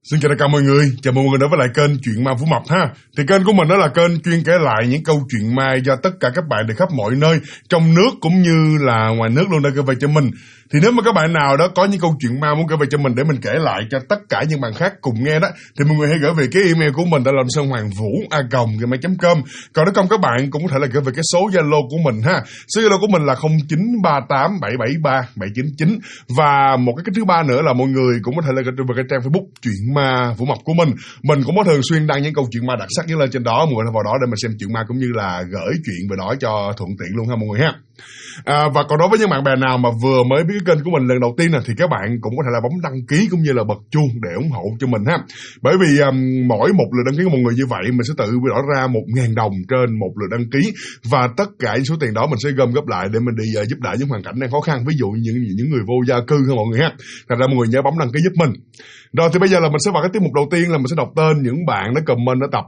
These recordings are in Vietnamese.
Xin chào tất cả mọi người, chào mừng mọi người đến với lại kênh Chuyện Ma Vũ Mập ha. Thì kênh của mình đó là kênh chuyên kể lại những câu chuyện ma do tất cả các bạn từ khắp mọi nơi, trong nước cũng như là ngoài nước luôn đã gửi về cho mình. Thì nếu mà các bạn nào đó có những câu chuyện ma muốn gửi về cho mình để mình kể lại cho tất cả những bạn khác cùng nghe đó, thì mọi người hãy gửi về cái email của mình, đó là sonhoangvu@gmail.com. Còn nếu không, các bạn cũng có thể là gửi về cái số Zalo của mình ha. Số Zalo của mình là 0938773799. Và một cái thứ ba nữa là mọi người cũng có thể là gửi về cái trang Facebook Chuyện Ma Vũ Mập của mình. Mình cũng có thường xuyên đăng những câu chuyện ma đặc sắc nhất lên trên đó, mọi người vào đó để mà xem chuyện ma cũng như là gửi chuyện về đó cho thuận tiện luôn ha mọi người ha. Và còn đối với những bạn bè nào mà vừa mới biết cái kênh của mình lần đầu tiên thì các bạn cũng có thể là bấm đăng ký cũng như là bật chuông để ủng hộ cho mình ha. Bởi vì mỗi một lượt đăng ký của một người như vậy mình sẽ tự bỏ ra 1.000 đồng trên một lượt đăng ký, và tất cả những số tiền đó mình sẽ gom góp lại để mình đi giúp đỡ những hoàn cảnh đang khó khăn, ví dụ những người vô gia cư ha mọi người ha. Thành ra mọi người nhớ bấm đăng ký giúp mình. Rồi thì bây giờ là mình sẽ vào cái tiết mục đầu tiên, là mình sẽ đọc tên những bạn đã comment ở tập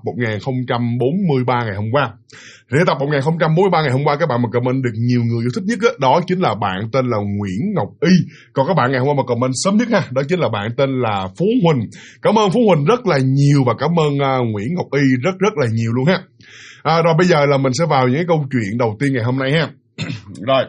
1043 ngày hôm qua. Thì tập 1043 ngày hôm qua, các bạn mà comment được nhiều người yêu thích nhất đó chính là bạn tên là Nguyễn Ngọc Y. Còn các bạn ngày hôm qua mà comment sớm nhất ha, đó chính là bạn tên là Phú Huỳnh. Cảm ơn Phú Huỳnh rất là nhiều, và cảm ơn Nguyễn Ngọc Y rất là nhiều luôn ha. Rồi bây giờ là mình sẽ vào những cái câu chuyện đầu tiên ngày hôm nay ha. Rồi.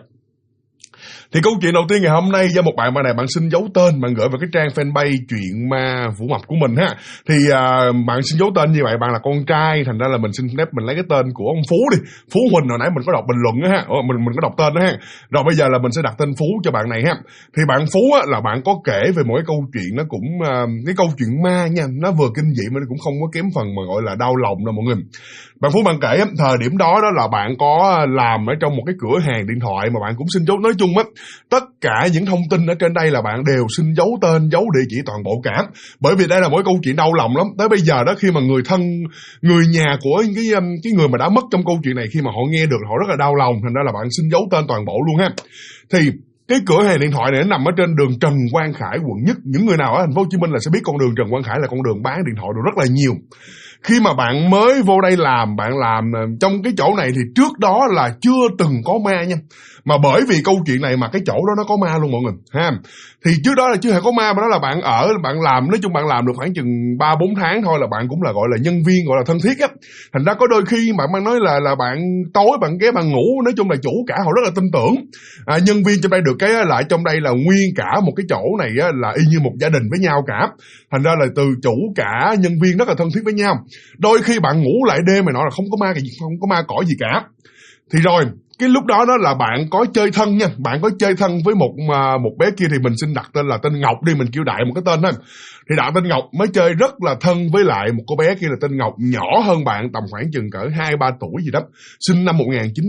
Thì câu chuyện đầu tiên ngày hôm nay do một bạn này bạn xin giấu tên, bạn gửi vào cái trang fanpage Chuyện Ma Vũ Mập của mình ha. Thì bạn xin giấu tên như vậy, bạn là con trai, thành ra là mình xin phép mình lấy cái tên của ông Phú đi. Phú Huỳnh hồi nãy mình có đọc bình luận đó ha. Mình có đọc tên đó ha. Rồi bây giờ là mình sẽ đặt tên Phú cho bạn này ha. Thì bạn Phú là bạn có kể về một cái câu chuyện, nó cũng cái câu chuyện ma nha, nó vừa kinh dị mà nó cũng không có kém phần mà gọi là đau lòng đâu mọi người. Bạn Phú bạn kể thời điểm đó là bạn có làm ở trong một cái cửa hàng điện thoại mà bạn cũng xin giấu. Nói chung tất cả những thông tin ở trên đây là bạn đều xin giấu tên, giấu địa chỉ toàn bộ cả. Bởi vì đây là một câu chuyện đau lòng lắm. Tới bây giờ đó, khi mà người nhà của cái người mà đã mất trong câu chuyện này, khi mà họ nghe được họ rất là đau lòng, thành ra là bạn xin giấu tên toàn bộ luôn ha. Thì cái cửa hàng điện thoại này nó nằm ở trên đường Trần Quang Khải, quận Nhất. Những người nào ở thành phố Hồ Chí Minh là sẽ biết con đường Trần Quang Khải là con đường bán điện thoại được rất là nhiều. Khi mà bạn mới vô đây làm, bạn làm trong cái chỗ này thì trước đó là chưa từng có ma nha. Mà bởi vì câu chuyện này mà cái chỗ đó nó có ma luôn mọi người ha. Thì trước đó là chưa hề có ma, mà đó là bạn bạn làm, nói chung bạn làm được khoảng chừng 3-4 tháng thôi là bạn cũng là gọi là nhân viên, gọi là thân thiết á. Thành ra có đôi khi bạn nói là bạn tối bạn ghé bạn ngủ, nói chung là chủ cả họ rất là tin tưởng. Nhân viên trong đây được cái là trong đây là nguyên cả một cái chỗ này á, là y như một gia đình với nhau cả. Thành ra là từ chủ cả nhân viên rất là thân thiết với nhau. Đôi khi bạn ngủ lại đêm mà nói là không có ma cỏ gì cả. Thì rồi cái lúc đó là bạn có chơi thân nha, bạn có chơi thân với một bé kia, thì mình xin đặt tên là tên Ngọc đi, mình kêu đại một cái tên thôi. Thì đặt tên Ngọc mới chơi rất là thân với lại một cô bé kia là tên Ngọc, nhỏ hơn bạn tầm khoảng chừng cỡ 2-3 tuổi gì đó, sinh năm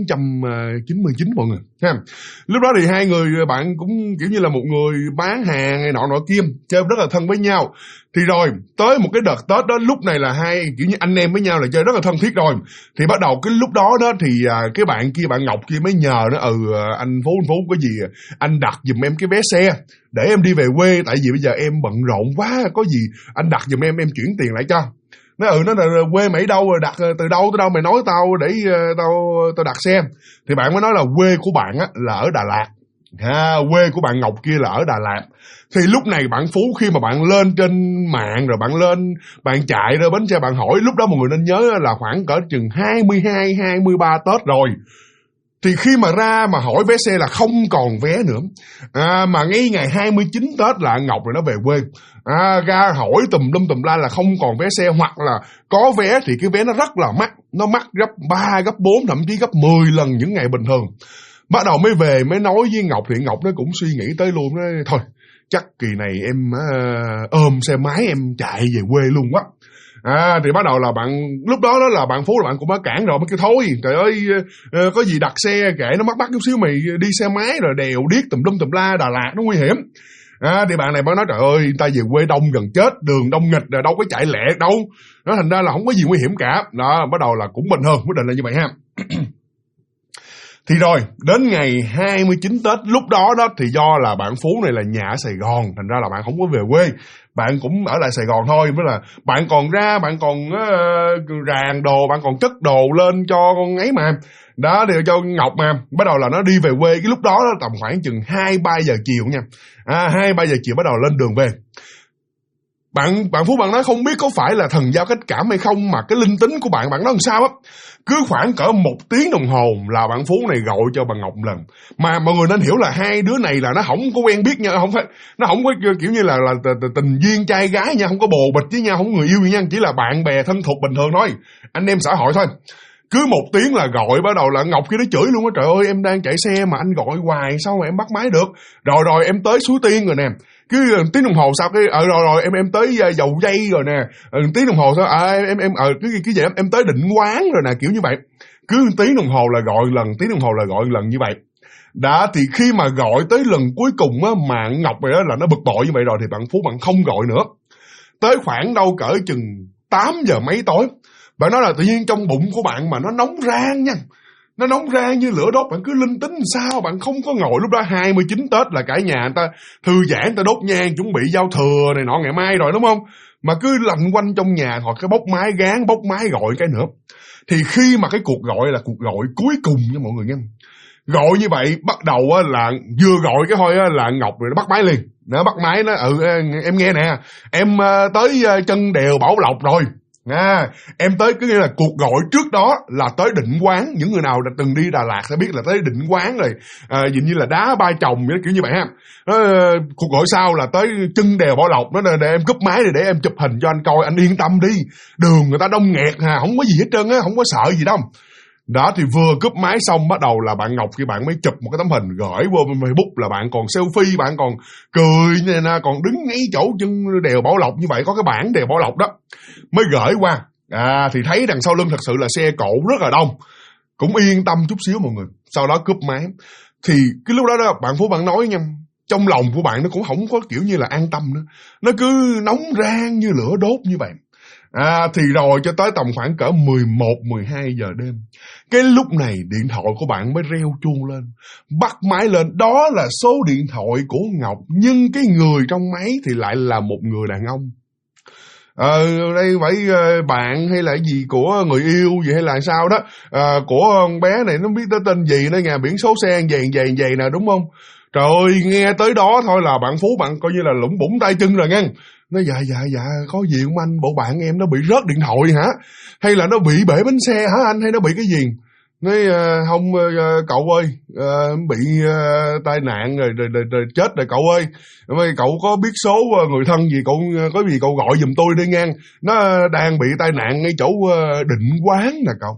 1999 mọi người ha. Lúc đó thì hai người bạn cũng kiểu như là một người bán hàng này nọ kia, chơi rất là thân với nhau. Thì rồi tới một cái đợt Tết đó, lúc này là hai kiểu như anh em với nhau là chơi rất là thân thiết rồi. Thì bắt đầu cái lúc đó thì cái bạn kia, bạn Ngọc kia mới nhờ nó anh Phú có gì anh đặt giùm em cái vé xe để em đi về quê, tại vì bây giờ em bận rộn quá, có gì anh đặt giùm em chuyển tiền lại cho. Nó là quê mày đâu rồi, đặt từ đâu tới đâu mày nói tao để tao đặt xe. Thì bạn mới nói là quê của bạn là ở Đà Lạt. Quê của bạn Ngọc kia là ở Đà Lạt. Thì lúc này bạn Phú khi mà bạn lên trên mạng rồi bạn chạy ra bến xe, bạn hỏi, lúc đó mọi người nên nhớ là khoảng cỡ chừng 22-23 Tết rồi. Thì khi mà ra mà hỏi vé xe là không còn vé nữa. Mà ngay ngày 29 Tết là Ngọc rồi nó về quê. Ra hỏi tùm la là không còn vé xe, hoặc là có vé thì cái vé nó rất là mắc. Nó mắc gấp 3, gấp 4, thậm chí gấp 10 lần những ngày bình thường. Bắt đầu mới về mới nói với Ngọc, thì Ngọc nó cũng suy nghĩ tới luôn. Nó thôi chắc kỳ này em ôm xe máy em chạy về quê luôn quá. Thì bắt đầu là bạn, lúc đó là bạn Phú là bạn cũng đã cản rồi, mới kêu thôi trời ơi, có gì đặt xe kệ nó mắc chút xíu, mày đi xe máy rồi đèo điếc tùm la Đà Lạt nó nguy hiểm. Thì bạn này mới nói trời ơi, ta về quê đông gần chết, đường đông nghịch rồi đâu có chạy lẹ đâu, nó thành ra là không có gì nguy hiểm cả. Đó, bắt đầu là cũng bình hơn, quyết định là như vậy ha. Thì rồi, đến ngày 29 Tết, lúc đó thì do là bạn Phú này là nhà ở Sài Gòn, thành ra là bạn không có về quê. Bạn cũng ở lại Sài Gòn thôi, với là bạn còn ra, bạn còn ràng đồ, bạn còn chất đồ lên cho con ấy mà. Đó, thì cho Ngọc mà. Bắt đầu là nó đi về quê, cái lúc đó tầm khoảng chừng 2-3 giờ chiều nha. 2-3 giờ chiều bắt đầu lên đường về. Bạn Phú bạn nói không biết có phải là thần giao cách cảm hay không mà cái linh tính của bạn nói làm sao á. Cứ khoảng cỡ 1 tiếng đồng hồ là bạn Phú này gọi cho bà Ngọc lần. Mà mọi người nên hiểu là hai đứa này là nó không có quen biết nhau, không phải, nó không có kiểu như là tình duyên trai gái nha, không có bồ bịch với nhau, không có người yêu nha, chỉ là bạn bè thân thuộc bình thường thôi, anh em xã hội thôi. Cứ 1 tiếng là gọi, bắt đầu là Ngọc kia nó chửi luôn á, trời ơi em đang chạy xe mà anh gọi hoài sao mà em bắt máy được, rồi em tới Suối Tiên rồi nè, cứ tiếng đồng hồ sau cái rồi em tới Dầu Dây rồi nè, tiếng đồng hồ sau cái gì em tới Định Quán rồi nè, kiểu như vậy. Cứ tiếng đồng hồ là gọi lần, tiếng đồng hồ là gọi lần như vậy. Đã thì khi mà gọi tới lần cuối cùng á, mà Ngọc này đó là nó bực bội như vậy rồi thì bạn Phú bạn không gọi nữa. Tới khoảng đâu cỡ chừng 8 giờ mấy tối, bạn nói là tự nhiên trong bụng của bạn mà nó nóng rang nha. Nó nóng rang như lửa đốt, bạn cứ linh tính sao, bạn không có ngồi. Lúc đó 29 Tết là cả nhà người ta thư giãn, người ta đốt nhang, chuẩn bị giao thừa này nọ ngày mai rồi đúng không? Mà cứ lạnh quanh trong nhà hoặc cái bốc máy gán, bốc máy gọi cái nữa. Thì khi mà cái cuộc gọi là cuộc gọi cuối cùng nha mọi người nha. Gọi như vậy, bắt đầu là vừa gọi cái thôi là Ngọc rồi nó bắt máy liền. Nó bắt máy nó em nghe nè, em tới chân đèo Bảo Lộc rồi. Em tới, cứ nghĩa là cuộc gọi trước đó là tới Định Quán. Những người nào đã từng đi Đà Lạt sẽ biết là tới Định Quán rồi, dường như là đá Ba Chồng kiểu như vậy ha. Cuộc gọi sau là tới chân đèo Bảo Lộc. Nó để em cúp máy để em chụp hình cho anh coi, anh yên tâm đi, đường người ta đông nghẹt hà, không có gì hết trơn á, không có sợ gì đâu. Đó thì vừa cúp máy xong bắt đầu là bạn Ngọc khi bạn mới chụp một cái tấm hình gửi vô Facebook, là bạn còn selfie, bạn còn cười nè, còn đứng ngay chỗ chân đèo Bảo Lộc như vậy, có cái bảng đèo Bảo Lộc đó, mới gửi qua. Thì thấy đằng sau lưng thật sự là xe cộ rất là đông, cũng yên tâm chút xíu mọi người. Sau đó cúp máy thì cái lúc đó bạn Phú bạn nói nha, trong lòng của bạn nó cũng không có kiểu như là an tâm nữa, nó cứ nóng rang như lửa đốt như vậy. Thì rồi cho tới tầm khoảng cỡ 11-12 giờ đêm, cái lúc này điện thoại của bạn mới reo chuông lên. Bắt máy lên, đó là số điện thoại của Ngọc, nhưng cái người trong máy thì lại là một người đàn ông. Đây phải bạn hay là gì của người yêu gì hay là sao đó, của con bé này nó biết tới tên gì nữa nha, biển số xe vậy nè, đúng không? Trời ơi, nghe tới đó thôi là bạn Phú bạn coi như là lủng bủng tay chân rồi nha. Nó dạ có gì không anh, bộ bạn em nó bị rớt điện thoại hả, hay là nó bị bể bánh xe hả anh, hay nó bị cái gì? Nói không cậu ơi, bị tai nạn rồi chết rồi cậu ơi, cậu có biết số người thân gì cậu, có gì cậu gọi giùm tôi đi nha, nó đang bị tai nạn ngay chỗ Định Quán nè cậu.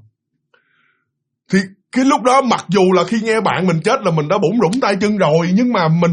Thì cái lúc đó mặc dù là khi nghe bạn mình chết là mình đã bủn rủn tay chân rồi, nhưng mà mình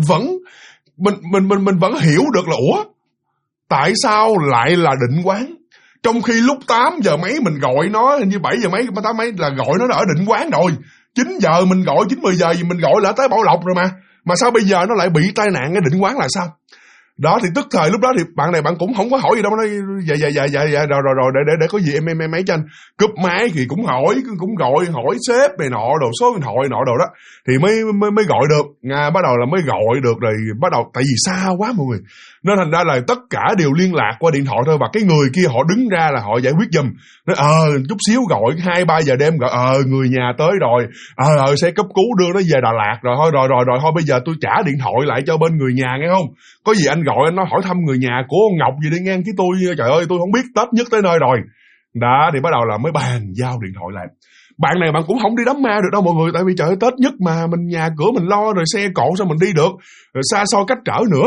vẫn hiểu được là ủa, tại sao lại là Định Quán? Trong khi lúc 8 giờ mấy mình gọi nó, hình như 7 giờ mấy, 8 mấy là gọi nó ở Định Quán rồi. 9 giờ mình gọi, 9-10 giờ gì mình gọi là tới Bảo Lộc rồi mà. Mà sao bây giờ nó lại bị tai nạn ở Định Quán là sao? Đó thì tức thời lúc đó thì bạn này bạn cũng không có hỏi gì đâu, nói dạ rồi để có gì em mấy cho anh. Cúp máy thì cũng gọi hỏi sếp này nọ đồ, số điện thoại nọ đồ đó thì mới gọi được. Bắt đầu là mới gọi được rồi, bắt đầu tại vì xa quá mọi người, nên thành ra là tất cả đều liên lạc qua điện thoại thôi, và cái người kia họ đứng ra là họ giải quyết giùm. Nói chút xíu gọi 2-3 giờ đêm gọi người nhà tới rồi, xe cấp cứu đưa nó về Đà Lạt rồi, thôi bây giờ tôi trả điện thoại lại cho bên người nhà nghe không, có gì anh gọi anh nói hỏi thăm người nhà của Ngọc gì đi nghe, chứ tôi trời ơi tôi không biết, Tết nhất tới nơi rồi. Đó thì bắt đầu là mới bàn giao điện thoại lại. Bạn này bạn cũng không đi đám ma được đâu mọi người, tại vì trời ơi Tết nhất mà, mình nhà cửa mình lo rồi, xe cộ sao mình đi được, rồi xa xôi cách trở nữa.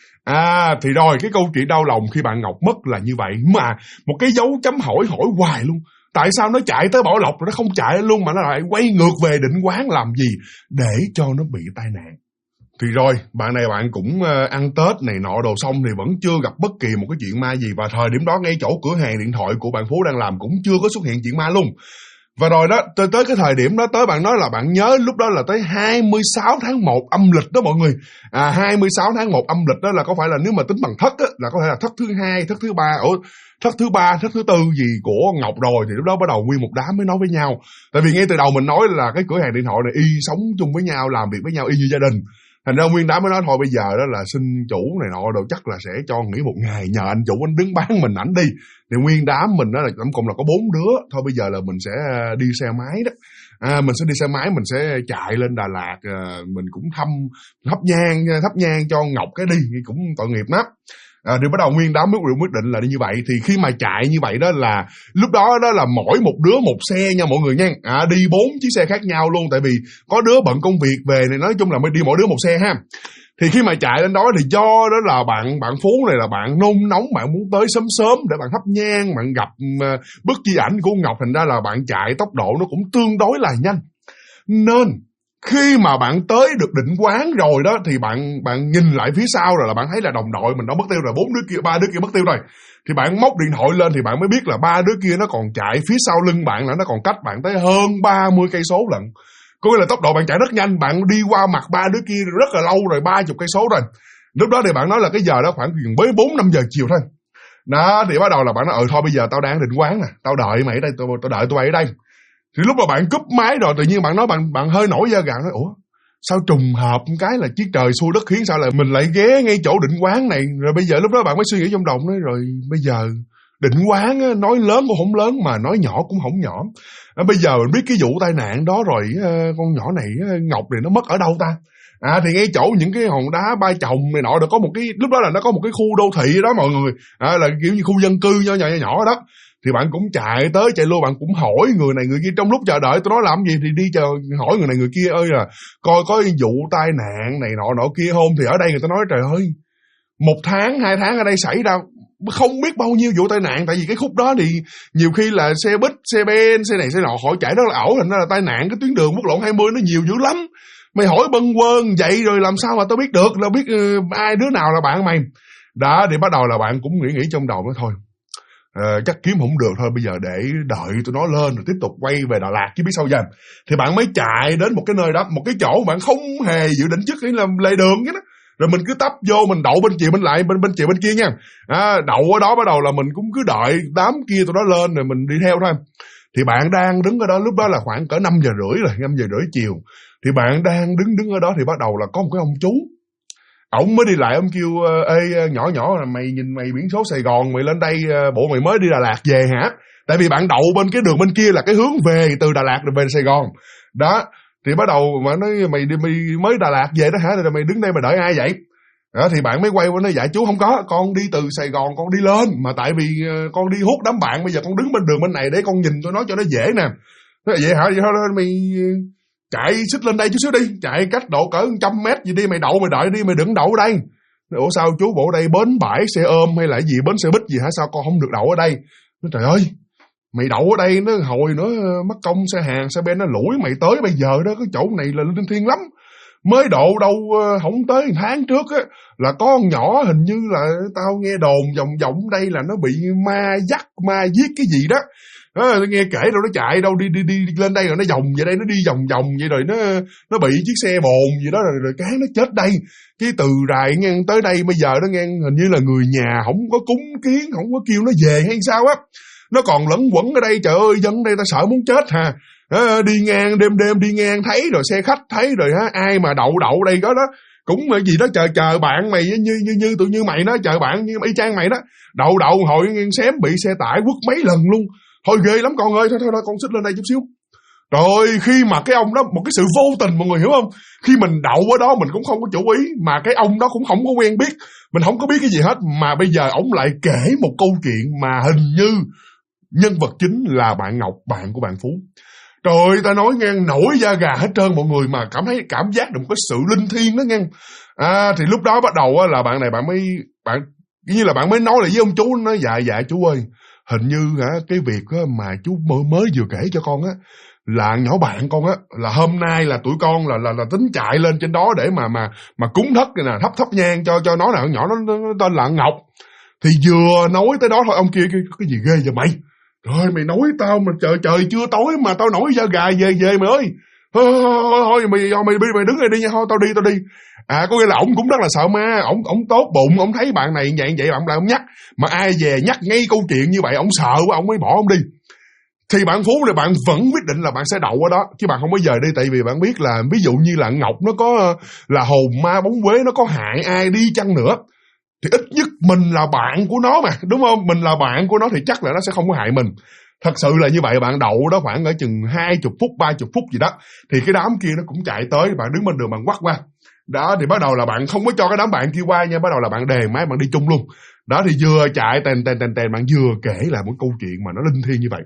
Thì rồi cái câu chuyện đau lòng khi bạn Ngọc mất là như vậy, mà một cái dấu chấm hỏi hoài luôn. Tại sao nó chạy tới Bảo Lộc rồi nó không chạy luôn mà nó lại quay ngược về Định Quán làm gì để cho nó bị tai nạn? Thì rồi bạn này bạn cũng ăn Tết này nọ đồ xong thì vẫn chưa gặp bất kỳ một cái chuyện ma gì, và thời điểm đó ngay chỗ cửa hàng điện thoại của bạn Phú đang làm cũng chưa có xuất hiện chuyện ma luôn. Và rồi đó, tới cái thời điểm đó, tới bạn nói là bạn nhớ lúc đó là tới 26 tháng 1 âm lịch đó mọi người. 26 tháng 1 âm lịch đó là có phải là nếu mà tính bằng thất á, là có thể là thất thứ 2, thất thứ 3, thất thứ 3, thất thứ 4 gì của Ngọc rồi. Thì lúc đó bắt đầu nguyên một đám mới nói với nhau. Tại vì ngay từ đầu mình nói là cái cửa hàng điện thoại này y sống chung với nhau, làm việc với nhau y như gia đình. Thành ra nguyên đám mới nói thôi bây giờ đó là xin chủ này nọ đồ chắc là sẽ cho nghỉ một ngày, nhờ anh chủ anh đứng bán mình ảnh đi. Thì nguyên đám mình đó là tổng cộng là có 4 đứa. Thôi bây giờ là mình sẽ đi xe máy đó. Mình sẽ đi xe máy, mình sẽ chạy lên Đà Lạt, mình cũng thắp nhang cho Ngọc cái đi, cũng tội nghiệp lắm. Thì bắt đầu nguyên đám quyết định là đi như vậy. Thì khi mà chạy như vậy đó là lúc đó là mỗi một đứa một xe nha mọi người nha. Đi 4 chiếc xe khác nhau luôn, tại vì có đứa bận công việc về này, nói chung là mới đi mỗi đứa một xe ha. Thì khi mà chạy lên đó thì do đó là bạn Phú này là bạn nôn nóng, bạn muốn tới sớm sớm để bạn thắp nhang, bạn gặp bức di ảnh của Ngọc, thành ra là bạn chạy tốc độ nó cũng tương đối là nhanh. Nên khi mà bạn tới được Định Quán rồi đó thì bạn nhìn lại phía sau rồi là bạn thấy là đồng đội mình nó mất tiêu rồi, 3 đứa kia mất tiêu rồi. Thì bạn móc điện thoại lên thì bạn mới biết là 3 đứa kia nó còn chạy phía sau lưng bạn, là nó còn cách bạn tới hơn 30 cây số lận. Có nghĩa là tốc độ bạn chạy rất nhanh, bạn đi qua mặt 3 đứa kia rất là lâu rồi, 30 cây số rồi. Lúc đó thì bạn nói là cái giờ đó khoảng với 4-5 giờ chiều thôi. Đó thì bắt đầu là bạn nói thôi bây giờ tao đang Định Quán nè, tao đợi mày ở đây, tao đợi tụi bay ở đây. Thì lúc mà bạn cúp máy rồi tự nhiên bạn nói bạn hơi nổi da gà, nói ủa sao trùng hợp một cái là chiếc trời xui đất khiến, sao lại mình lại ghé ngay chỗ Định Quán này. Rồi bây giờ lúc đó bạn mới suy nghĩ trong đầu nói rồi bây giờ Định Quán á, nói lớn cũng không lớn mà nói nhỏ cũng không nhỏ. Bây giờ mình biết cái vụ tai nạn đó rồi, con nhỏ này Ngọc này nó mất ở đâu ta? Thì ngay chỗ những cái hòn đá Ba Chồng này nọ, được có một cái, lúc đó là nó có một cái khu đô thị đó mọi người, là kiểu như khu dân cư nhỏ đó. Thì bạn cũng chạy luôn, bạn cũng hỏi người này người kia, trong lúc chờ đợi tôi nói làm gì thì đi chờ hỏi người này người kia ơi là coi có vụ tai nạn này nọ kia không. Thì ở đây người ta nói trời ơi 1 tháng 2 tháng ở đây xảy ra không biết bao nhiêu vụ tai nạn, tại vì cái khúc đó thì nhiều khi là xe buýt, xe ben, xe này xe nọ họ chạy rất là ẩu, thành ra là tai nạn cái tuyến đường quốc lộ 20 nó nhiều dữ lắm. Mày hỏi bâng quơ vậy rồi làm sao mà tao biết được, là biết ai đứa nào là bạn mày. Đó thì bắt đầu là bạn cũng nghĩ trong đầu nó thôi, chắc kiếm không được thôi, bây giờ để đợi tụi nó lên rồi tiếp tục quay về Đà Lạt chứ biết sao giờ. Thì bạn mới chạy đến một cái nơi đó, một cái chỗ bạn không hề dự định trước, cái là lề đường cái đó. Rồi mình cứ tấp vô, mình đậu bên chiều bên lại, bên chiều bên kia nha. Đậu ở đó bắt đầu là mình cũng cứ đợi đám kia tụi nó lên rồi mình đi theo thôi. Thì bạn đang đứng ở đó, lúc đó là khoảng cỡ 5 giờ rưỡi rồi, 5 giờ rưỡi chiều. Thì bạn đang đứng ở đó thì bắt đầu là có một cái ông chú. Ông mới đi lại, ông kêu ê nhỏ là mày nhìn mày biển số Sài Gòn, mày lên đây bộ mày mới đi Đà Lạt về hả? Tại vì bạn đậu bên cái đường bên kia là cái hướng về từ Đà Lạt rồi về Sài Gòn. Đó, thì bắt đầu mà nói mày mới Đà Lạt về đó hả? Rồi mày đứng đây mày đợi ai vậy? Đó, thì bạn mới quay qua nói dạ chú không có, con đi từ Sài Gòn con đi lên, mà tại vì con đi hút đám bạn, bây giờ con đứng bên đường bên này để con nhìn tôi nói cho nó dễ nè. Nói vậy hả? Vậy thôi mày chạy xích lên đây chút xíu đi, chạy cách độ cỡ 100 mét gì đi, mày đậu mày đợi đi, mày đừng đậu ở đây. Ủa sao chú, bộ đây bến bãi xe ôm hay là gì, bến xe buýt gì hả, sao con không được đậu ở đây? Nói trời ơi, mày đậu ở đây nó hồi nữa mất công xe hàng xe ben nó lủi mày tới bây giờ đó, cái chỗ này là linh thiêng lắm. Mới độ đâu không tới 1 tháng trước á, là có con nhỏ hình như là tao nghe đồn vòng đây là nó bị ma dắt ma giết cái gì đó. Nghe kể đâu nó chạy đâu đi lên đây rồi nó vòng vậy đây, nó đi vòng vậy rồi nó bị chiếc xe bồn gì đó rồi cái nó chết đây. Cái từ Rài ngang tới đây bây giờ nó ngang hình như là người nhà không có cúng kiến, không có kêu nó về hay sao á, nó còn lẫn quẩn ở đây. Trời ơi dân đây ta sợ muốn chết hà. Đi ngang đêm đi ngang thấy rồi, xe khách thấy rồi ai mà đậu đây đó cũng gì đó chờ bạn mày như tụi như mày đó, chờ bạn như y chang mày đó, đậu hồi xém bị xe tải quất mấy lần luôn. Thôi ghê lắm con ơi, thôi con xích lên đây chút xíu. Rồi khi mà cái ông đó, một cái sự vô tình mọi người hiểu không, khi mình đậu ở đó mình cũng không có chủ ý, mà cái ông đó cũng không có quen biết, mình không có biết cái gì hết, mà bây giờ ổng lại kể một câu chuyện mà hình như nhân vật chính là bạn Ngọc, bạn của bạn Phú. Trời, ta nói ngang nổi da gà hết trơn mọi người, mà cảm giác được một cái sự linh thiêng đó ngang. Thì lúc đó bắt đầu là bạn này bạn như là bạn mới nói lại với ông chú, nói dạ chú ơi, hình như cái việc mà chú mới vừa kể cho con á, là nhỏ bạn con á, là hôm nay là tụi con là tính chạy lên trên đó để mà cúng thất nè, thắp nhang cho nó nè, nhỏ nó tên là Ngọc. Thì vừa nói tới đó thôi ông kia cái gì ghê vậy mày? Rồi mày nói tao mà trời chưa tối mà tao nổi da gà về mày ơi. Thôi mày đứng đây đi nha, thôi tao đi. Có nghĩa là ổng cũng rất là sợ ma, ổng tốt bụng, ổng thấy bạn này vậy bạn lại ổng nhắc, mà ai về nhắc ngay câu chuyện như vậy ổng sợ quá, ổng mới bỏ ổng đi. Thì bạn Phú này bạn vẫn quyết định là bạn sẽ đậu ở đó, chứ bạn không bao giờ đi, tại vì bạn biết là ví dụ như là Ngọc nó có là hồn ma bóng quế, nó có hại ai đi chăng nữa thì ít nhất mình là bạn của nó mà, đúng không? Mình là bạn của nó thì chắc là nó sẽ không có hại mình. Thật sự là như vậy. Bạn đậu đó khoảng ở chừng 20 phút 30 phút gì đó, thì cái đám kia nó cũng chạy tới, bạn đứng bên đường bạn quắt qua. Đó thì bắt đầu là bạn không có cho cái đám bạn kia qua nha, bắt đầu là bạn đèn máy bạn đi chung luôn. Đó thì vừa chạy tèn bạn vừa kể lại một câu chuyện mà nó linh thiêng như vậy.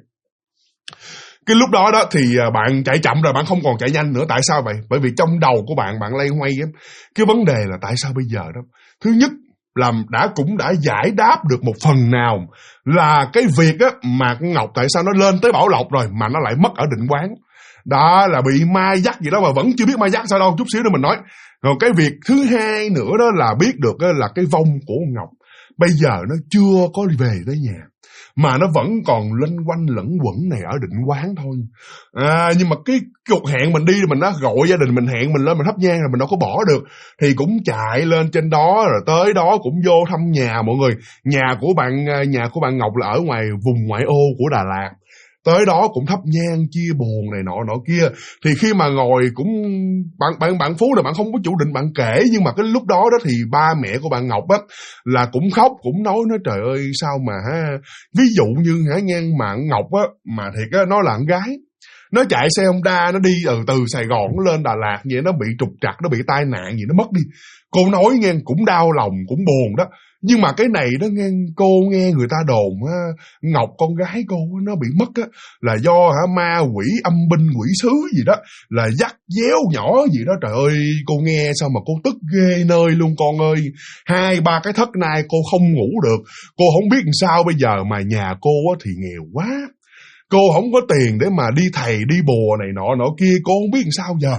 Cái lúc đó đó thì bạn chạy chậm rồi, bạn không còn chạy nhanh nữa. Tại sao vậy? Bởi vì trong đầu của bạn loay hoay cái vấn đề là tại sao bây giờ đó. Thứ nhất là cũng đã giải đáp được một phần nào là cái việc á mà con Ngọc tại sao nó lên tới Bảo Lộc rồi mà nó lại mất ở Định Quán. Đó là bị ma dắt gì đó mà vẫn chưa biết ma dắt sao đâu, chút xíu nữa mình nói. Rồi cái việc thứ hai nữa đó là biết được là cái vong của con Ngọc bây giờ nó chưa có về tới nhà, mà nó vẫn còn loanh quanh lẫn quẩn này ở Định Quán thôi. Nhưng mà cái cuộc hẹn mình đi, mình đã gọi gia đình mình hẹn mình lên mình thắp nhang rồi, mình đâu có bỏ được. Thì cũng chạy lên trên đó, rồi tới đó cũng vô thăm nhà mọi người. Nhà của bạn Ngọc là ở ngoài vùng ngoại ô của Đà Lạt. Tới đó cũng thắp nhang chia buồn này nọ kia. Thì khi mà ngồi cũng bạn Phú là bạn không có chủ định bạn kể, nhưng mà cái lúc đó đó thì ba mẹ của bạn Ngọc á là cũng khóc, cũng nói trời ơi sao mà ví dụ như ngang mà Ngọc á mà thiệt á, nó là con gái, nó chạy xe Honda nó đi từ Sài Gòn nó lên Đà Lạt vậy, nó bị trục trặc, nó bị tai nạn gì nó mất đi. Cô nói ngang cũng đau lòng cũng buồn đó. Nhưng mà cái này đó cô nghe người ta đồn Ngọc con gái cô nó bị mất á là do ma quỷ âm binh quỷ sứ gì đó, là dắt déo nhỏ gì đó. Trời ơi cô nghe sao mà cô tức ghê nơi luôn con ơi. 2-3 cái thất nay cô không ngủ được. Cô không biết làm sao bây giờ, mà nhà cô thì nghèo quá. Cô không có tiền để mà đi thầy đi bùa này nọ kia, cô không biết làm sao giờ.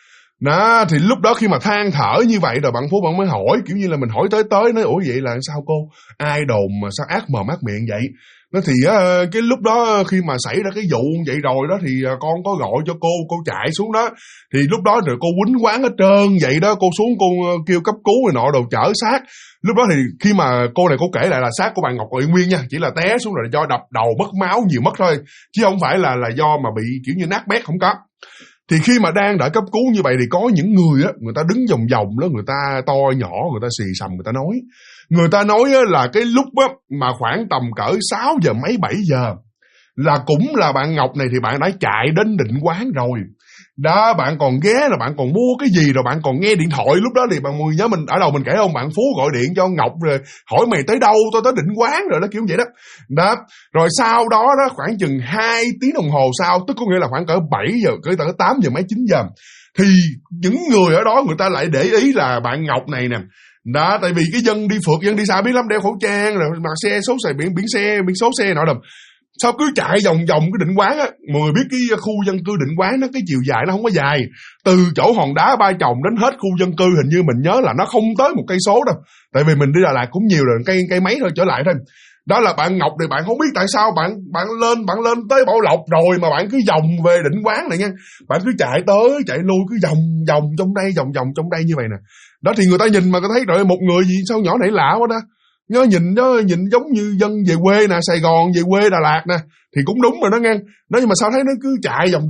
Đó, thì lúc đó khi mà than thở như vậy rồi bạn Phú bạn mới hỏi, kiểu như là mình hỏi tới nói ủa vậy là sao cô? Ai đồn mà sao ác mồm ác miệng vậy? Nó thì cái lúc đó khi mà xảy ra cái vụ vậy rồi đó thì con có gọi cho cô chạy xuống đó. Thì lúc đó rồi cô quýnh quán hết trơn vậy đó, cô xuống cô kêu cấp cứu này nọ đồ chở xác. Lúc đó thì khi mà cô này cô kể lại là xác của bạn Ngọc Uyên Nguyên nha, chỉ là té xuống rồi do đập đầu mất máu nhiều mất thôi, chứ không phải là do mà bị kiểu như nát bét, không có. Thì khi mà đang đợi cấp cứu như vậy thì có những người á, người ta đứng vòng vòng đó, người ta to nhỏ, người ta xì xầm, người ta nói. Người ta nói á, là cái lúc á, mà khoảng tầm cỡ 6 giờ mấy 7 giờ là cũng là bạn Ngọc này thì bạn đã chạy đến Định Quán rồi. Đó, bạn còn ghé là bạn còn mua cái gì, rồi bạn còn nghe điện thoại. Lúc đó thì bạn mùi nhớ mình ở đầu mình kể không, bạn Phú gọi điện cho Ngọc rồi hỏi mày tới đâu, tôi tới Định Quán rồi đó, kiểu vậy đó. Đó, rồi sau đó đó khoảng chừng 2 tiếng đồng hồ sau, tức có nghĩa là khoảng cỡ 7 giờ, cỡ 8 giờ mấy 9 giờ, thì những người ở đó người ta lại để ý là bạn Ngọc này nè. Đó, tại vì cái dân đi phượt, dân đi xa biết lắm, đeo khẩu trang rồi mặc xe số xe biển số xe nọ đầm. Sao cứ chạy vòng cái Định Quán á, mọi người biết cái khu dân cư Định Quán nó cái chiều dài nó không có dài, từ chỗ hòn đá Ba Chồng đến hết khu dân cư hình như mình nhớ là nó không tới 1 cây số đâu, tại vì mình đi Đà Lạt cũng nhiều rồi, cây mấy thôi trở lại thôi. Đó là bạn Ngọc thì bạn không biết tại sao bạn lên tới Bảo Lộc rồi mà bạn cứ vòng về Định Quán này nha, bạn cứ chạy tới chạy lui, cứ vòng trong đây vòng trong đây như vậy nè. Đó thì người ta nhìn mà có thấy rồi một người gì sao nhỏ này lạ quá đó. Nó nhìn giống như dân về quê nè, Sài Gòn về quê Đà Lạt nè, thì cũng đúng rồi đó nghe. Đó, nhưng mà sao thấy nó cứ chạy vòng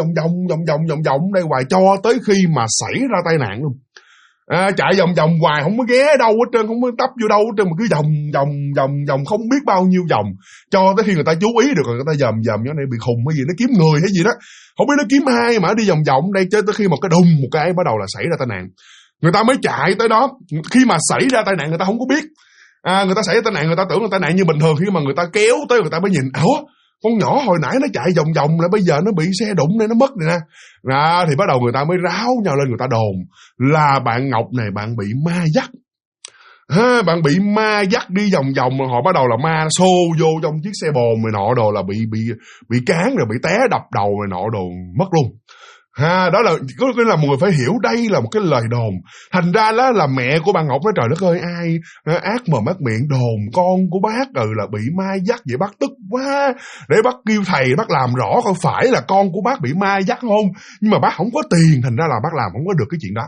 đây hoài cho tới khi mà xảy ra tai nạn luôn. Chạy vòng hoài không có ghé đâu hết trơn, không có tấp vô đâu hết trơn, mà cứ vòng không biết bao nhiêu vòng, cho tới khi người ta chú ý được rồi người ta dòm nó này bị khùng hay gì, nó kiếm người hay gì đó, không biết nó kiếm ai mà nó đi vòng đây, cho tới khi một cái đùng một cái bắt đầu là xảy ra tai nạn. Người ta mới chạy tới đó. Khi mà xảy ra tai nạn người ta không có biết. Người ta xảy ra tai nạn, người ta tưởng là tai nạn như bình thường. Khi mà người ta kéo tới người ta mới nhìn, con nhỏ hồi nãy nó chạy vòng là bây giờ nó bị xe đụng nên nó mất này nè. Thì bắt đầu người ta mới ráo nhau lên, người ta đồn là bạn Ngọc này bạn bị ma dắt. Bạn bị ma dắt đi vòng họ bắt đầu là ma xô vô trong chiếc xe bồn này nọ đồ, là bị cán rồi bị té đập đầu này nọ đồ mất luôn. Đó là có nghĩa là mọi người phải hiểu đây là một cái lời đồn. Thành ra đó là mẹ của bà Ngọc nói trời đất ơi, ai ác mồm ác miệng đồn con của bác là bị ma dắt vậy, bác tức quá, để bác kêu thầy bác làm rõ coi phải là con của bác bị ma dắt không. Nhưng mà bác không có tiền, thành ra là bác làm không có được cái chuyện đó.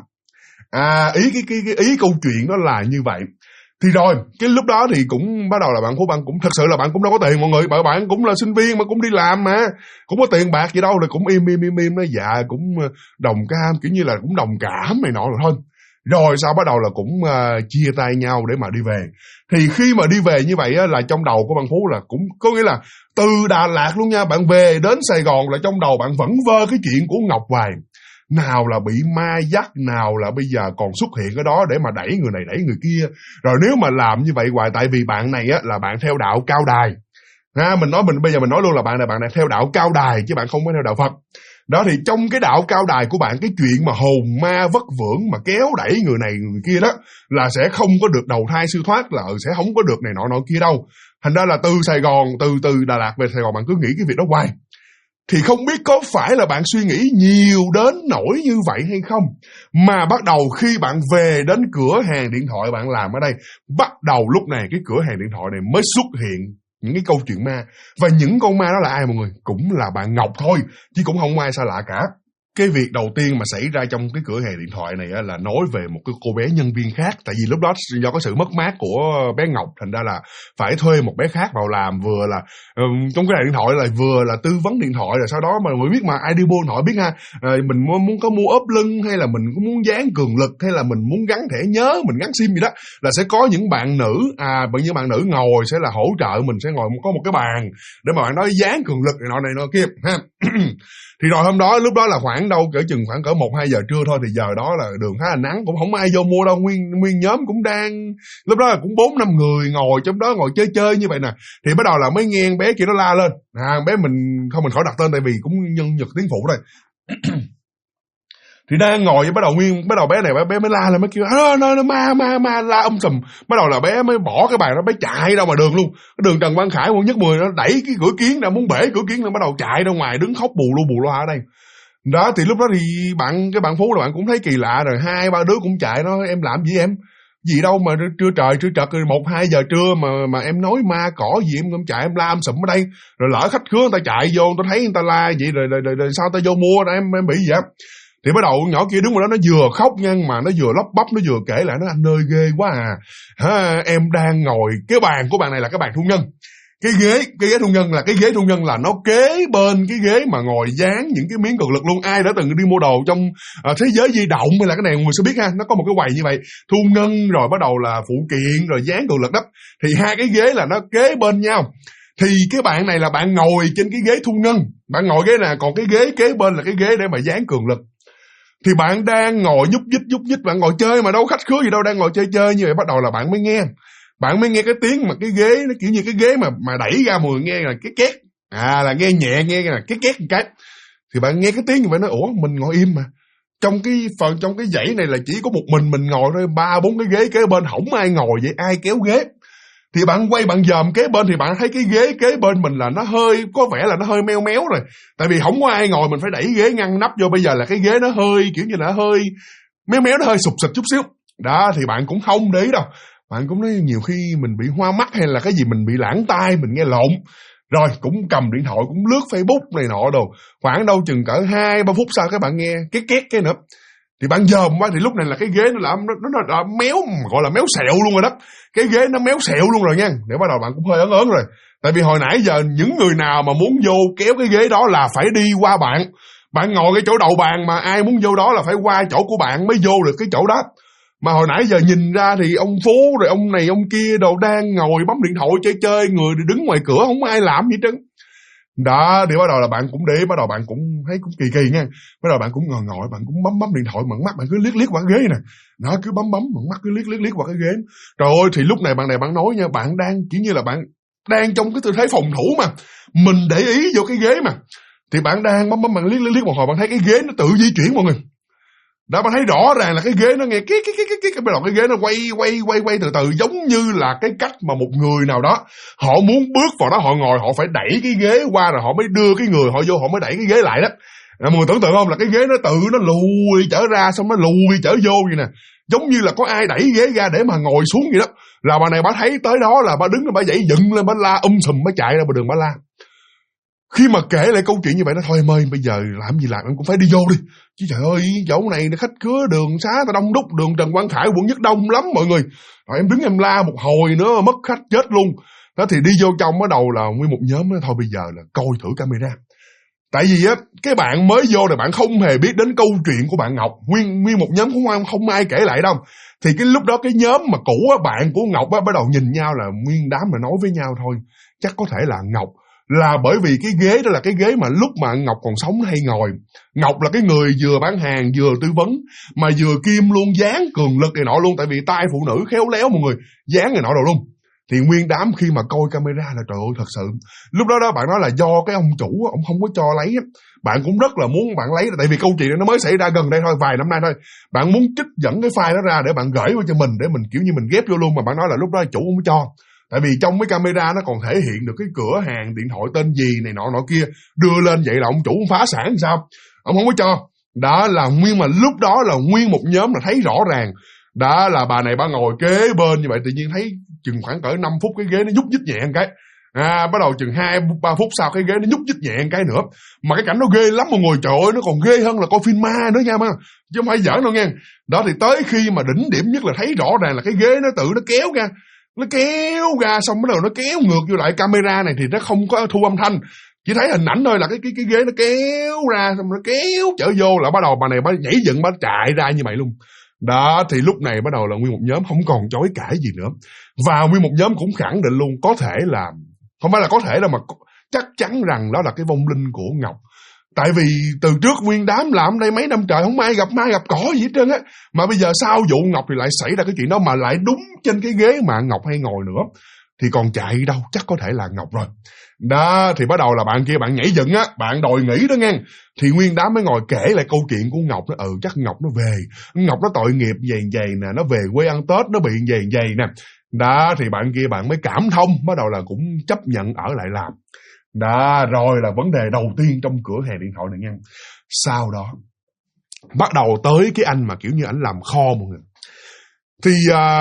Ý câu chuyện đó là như vậy. Thì rồi, cái lúc đó thì cũng bắt đầu là bạn Phú bạn cũng thật sự là bạn cũng đâu có tiền mọi người, bởi bạn cũng là sinh viên mà cũng đi làm mà, cũng có tiền bạc gì đâu, rồi cũng im nó dạ cũng đồng cam, kiểu như là cũng đồng cảm này nọ rồi thôi. Rồi sau bắt đầu là cũng chia tay nhau để mà đi về. Thì khi mà đi về như vậy á, là trong đầu của bạn Phú là cũng có nghĩa là từ Đà Lạt luôn nha, bạn về đến Sài Gòn là trong đầu bạn vẫn vơ cái chuyện của Ngọc hoài. nào là bị ma dắt, nào là bây giờ còn xuất hiện ở đó để mà đẩy người này đẩy người kia. Rồi nếu mà làm như vậy hoài, tại vì bạn này á là bạn theo đạo Cao Đài. Bây giờ mình nói luôn là bạn này theo đạo Cao Đài chứ bạn không có theo đạo Phật. Đó, thì trong cái đạo Cao Đài của bạn, cái chuyện mà hồn ma vất vưởng mà kéo đẩy người này người kia đó là sẽ không có được đầu thai siêu thoát, là sẽ không có được này nọ kia đâu. Thành ra là từ Sài Gòn, từ Đà Lạt về Sài Gòn bạn cứ nghĩ cái việc đó hoài. Thì không biết có phải là bạn suy nghĩ nhiều đến nỗi như vậy hay không, mà bắt đầu khi bạn về đến cửa hàng điện thoại bạn làm ở đây, bắt đầu lúc này cái cửa hàng điện thoại này mới xuất hiện những cái câu chuyện ma. Và những con ma đó là ai mọi người? Cũng là bạn Ngọc thôi, chứ cũng không ai xa lạ cả. Cái việc đầu tiên mà xảy ra trong cái cửa hàng điện thoại này là nói về một cái cô bé nhân viên khác. Tại vì lúc đó do có sự mất mát của bé Ngọc, thành ra là phải thuê một bé khác vào làm, vừa là trong cái điện thoại là vừa là tư vấn điện thoại, rồi sau đó mà mới biết mà ai đi mua điện thoại biết ha, mình muốn có mua ốp lưng, hay là mình có muốn dán cường lực, hay là mình muốn gắn thẻ nhớ, mình gắn sim gì đó, là sẽ có những bạn nữ, bao nhiêu bạn nữ ngồi sẽ là hỗ trợ mình, sẽ ngồi có một cái bàn để mà bạn nói dán cường lực này nọ kia ha. Thì rồi hôm đó, lúc đó là khoảng cỡ 1-2 giờ trưa thôi, thì giờ đó là đường khá là nắng, cũng không ai vô mua đâu, nguyên nhóm cũng đang, lúc đó là cũng 4-5 người ngồi trong đó, ngồi chơi như vậy nè. Thì bắt đầu là mới nghe bé kia nó la lên, bé mình khỏi đặt tên tại vì cũng nhân vật tiếng phụ rồi. Thì đang ngồi, bắt đầu bé này bé mới la lên, mới kêu nó ma la sùm. Bắt đầu là bé mới bỏ cái bàn đó, bé chạy ra ngoài đường luôn. Cái đường Trần Văn Khải quận Nhất 10, nó đẩy cái cửa kiến ra, muốn bể cửa kiến, nó bắt đầu chạy ra ngoài đứng khóc bù loa ở đây. Đó, thì lúc đó thì cái bạn Phú là bạn cũng thấy kỳ lạ rồi, 2-3 đứa cũng chạy, nó em làm gì em? Gì đâu mà trưa trật 1-2 giờ trưa mà em nói ma cỏ gì, em chạy em la sùm ở đây. Rồi lỡ khách khứa người ta chạy vô, tôi thấy người ta la vậy rồi sao ta vô mua, em bị gì vậy? Thì bắt đầu nhỏ kia đứng ở đó, nó vừa khóc nha, mà nó vừa lắp bắp, nó vừa kể lại, nó anh ơi ghê quá em đang ngồi, cái bàn của bạn này là cái bàn thu ngân, cái ghế thu ngân là nó kế bên cái ghế mà ngồi dán những cái miếng cường lực luôn. Ai đã từng đi mua đồ trong thế giới di động hay là cái này người sẽ biết ha, nó có một cái quầy như vậy, thu ngân rồi bắt đầu là phụ kiện rồi dán cường lực đó, thì hai cái ghế là nó kế bên nhau. Thì cái bạn này là bạn ngồi trên cái ghế thu ngân, bạn ngồi ghế này, còn cái ghế kế bên là cái ghế để mà dán cường lực. Thì bạn đang ngồi nhúc nhích, bạn ngồi chơi mà đâu khách khứa gì đâu, đang ngồi chơi như vậy. Bắt đầu là bạn mới nghe cái tiếng mà cái ghế nó kiểu như cái ghế mà đẩy ra, mọi người nghe là cái két, là nghe nhẹ, nghe là cái két một cái. Thì bạn nghe cái tiếng như vậy, nói ủa mình ngồi im mà, trong cái dãy này là chỉ có một mình ngồi thôi, 3-4 cái ghế kế bên không ai ngồi vậy, ai kéo ghế. Thì bạn quay bạn dòm kế bên thì bạn thấy cái ghế kế bên mình là nó hơi, có vẻ là nó hơi meo méo rồi. Tại vì không có ai ngồi, mình phải đẩy ghế ngăn nắp vô. Bây giờ là cái ghế nó hơi kiểu như là hơi méo méo, nó hơi sụp xịt chút xíu. Đó, thì bạn cũng không để ý đâu. Bạn cũng nói nhiều khi mình bị hoa mắt hay là cái gì mình bị lãng tai, mình nghe lộn. Rồi cũng cầm điện thoại, cũng lướt Facebook này nọ đồ. Khoảng đâu chừng cỡ 2-3 phút sau các bạn nghe cái két cái nữa. Thì bạn dòm quá, thì lúc này là cái ghế nó méo, gọi là méo sẹo luôn rồi đó. Cái ghế nó méo sẹo luôn rồi nha. Để bắt đầu bạn cũng hơi ớn rồi. Tại vì hồi nãy giờ những người nào mà muốn vô kéo cái ghế đó là phải đi qua bạn. Bạn ngồi cái chỗ đầu bàn mà ai muốn vô đó là phải qua chỗ của bạn mới vô được cái chỗ đó. Mà hồi nãy giờ nhìn ra thì ông Phú rồi ông này ông kia đồ đang ngồi bấm điện thoại chơi, người đứng ngoài cửa không ai làm gì trơn. Đó, thì bắt đầu là bạn cũng để, bắt đầu bạn cũng thấy cũng kỳ nha. Bắt đầu bạn cũng ngồi, bạn cũng bấm điện thoại, bằng mắt bạn cứ liếc qua cái ghế nè. Nó cứ bấm, bằng mắt cứ liếc qua cái ghế. Trời ơi, thì lúc này bạn này bạn nói nha, bạn đang kiểu như là bạn đang trong cái tư thế phòng thủ mà. Mình để ý vô cái ghế mà. Thì bạn đang bấm bạn liếc một hồi, bạn thấy cái ghế nó tự di chuyển mọi người. Đó, bạn thấy rõ ràng là cái ghế nó nghe bắt đầu cái ghế nó quay từ giống như là cái cách mà một người nào đó họ muốn bước vào đó, họ ngồi, họ phải đẩy cái ghế qua rồi họ mới đưa cái người họ vô, họ mới đẩy cái ghế lại đó. Mọi người tưởng tượng không, là cái ghế nó tự nó lùi trở ra, xong nó lùi trở vô vậy nè, giống như là có ai đẩy ghế ra để mà ngồi xuống vậy đó. Là bà này bà thấy tới đó là bà đứng là bà dậy dựng lên, bà la sùm, bà chạy ra bà đường bà la. Khi mà kể lại câu chuyện như vậy nó thôi em ơi, bây giờ làm gì làm em cũng phải đi vô đi. Chứ trời ơi, chỗ này khách khứa đường xá ta đông đúc, đường Trần Văn Khải quận Nhất đông lắm mọi người. Rồi em đứng em la một hồi nữa mất khách chết luôn. Đó thì đi vô trong bắt đầu là nguyên một nhóm đó, thôi bây giờ là coi thử camera. Tại vì á, cái bạn mới vô rồi bạn không hề biết đến câu chuyện của bạn Ngọc. Nguyên một nhóm không ai kể lại đâu. Thì cái lúc đó cái nhóm mà cũ á, bạn của Ngọc á, bắt đầu nhìn nhau là nguyên đám mà nói với nhau thôi. Chắc có thể là Ngọc là bởi vì cái ghế đó là cái ghế mà lúc mà Ngọc còn sống hay ngồi. Ngọc là cái người vừa bán hàng vừa tư vấn mà vừa kim luôn, dán cường lực này nọ luôn, tại vì tay phụ nữ khéo léo mọi người, dán này nọ đồ luôn. Thì nguyên đám khi mà coi camera là trời ơi, thật sự lúc đó bạn nói là do cái ông chủ ông không có cho lấy. Bạn cũng rất là muốn bạn lấy, tại vì câu chuyện này nó mới xảy ra gần đây thôi, vài năm nay thôi. Bạn muốn trích dẫn cái file đó ra để bạn gửi qua cho mình, để mình kiểu như mình ghép vô luôn, mà bạn nói là lúc đó chủ không có cho. Tại vì trong cái camera nó còn thể hiện được cái cửa hàng điện thoại tên gì này nọ kia, đưa lên vậy là ông chủ phá sản sao? Ông không có cho. Đó là nguyên, mà lúc đó là nguyên một nhóm là thấy rõ ràng. Đó là bà này bà ngồi kế bên như vậy, tự nhiên thấy chừng khoảng cỡ 5 phút cái ghế nó nhúc nhích nhẹ một cái. Bắt đầu chừng 2-3 phút sau cái ghế nó nhúc nhích nhẹ một cái nữa. Mà cái cảnh nó ghê lắm mọi người, trời ơi, nó còn ghê hơn là coi phim ma nữa nha má. Chứ không phải giỡn đâu nha. Đó thì tới khi mà đỉnh điểm nhất là thấy rõ ràng là cái ghế nó tự nó kéo ra. Nó kéo ra xong bắt đầu nó kéo ngược vô lại camera này thì nó không có thu âm thanh. Chỉ thấy hình ảnh thôi là cái ghế nó kéo ra, xong nó kéo trở vô là bắt đầu bà này bà nhảy dựng bà chạy ra như vậy luôn. Đó thì lúc này bắt đầu là nguyên một nhóm không còn chối cãi gì nữa. Và nguyên một nhóm cũng khẳng định luôn, có thể là, không phải là có thể đâu mà chắc chắn rằng đó là cái vong linh của Ngọc. Tại vì từ trước nguyên đám làm đây mấy năm trời không ai gặp ma gặp cỏ gì hết trơn á. Mà bây giờ sau vụ Ngọc thì lại xảy ra cái chuyện đó, mà lại đúng trên cái ghế mà Ngọc hay ngồi nữa. Thì còn chạy đâu, chắc có thể là Ngọc rồi. Đó thì bắt đầu là bạn kia bạn nhảy dựng á, bạn đòi nghỉ đó nghe. Thì nguyên đám mới ngồi kể lại câu chuyện của Ngọc đó. Chắc Ngọc nó về, Ngọc nó tội nghiệp vậy nè, nó về quê ăn Tết nó bị vậy nè. Đó thì bạn kia bạn mới cảm thông, bắt đầu là cũng chấp nhận ở lại làm. Đó rồi là vấn đề đầu tiên trong cửa hàng điện thoại này nha. Sau đó bắt đầu tới cái anh mà kiểu như anh làm kho mọi người. Thì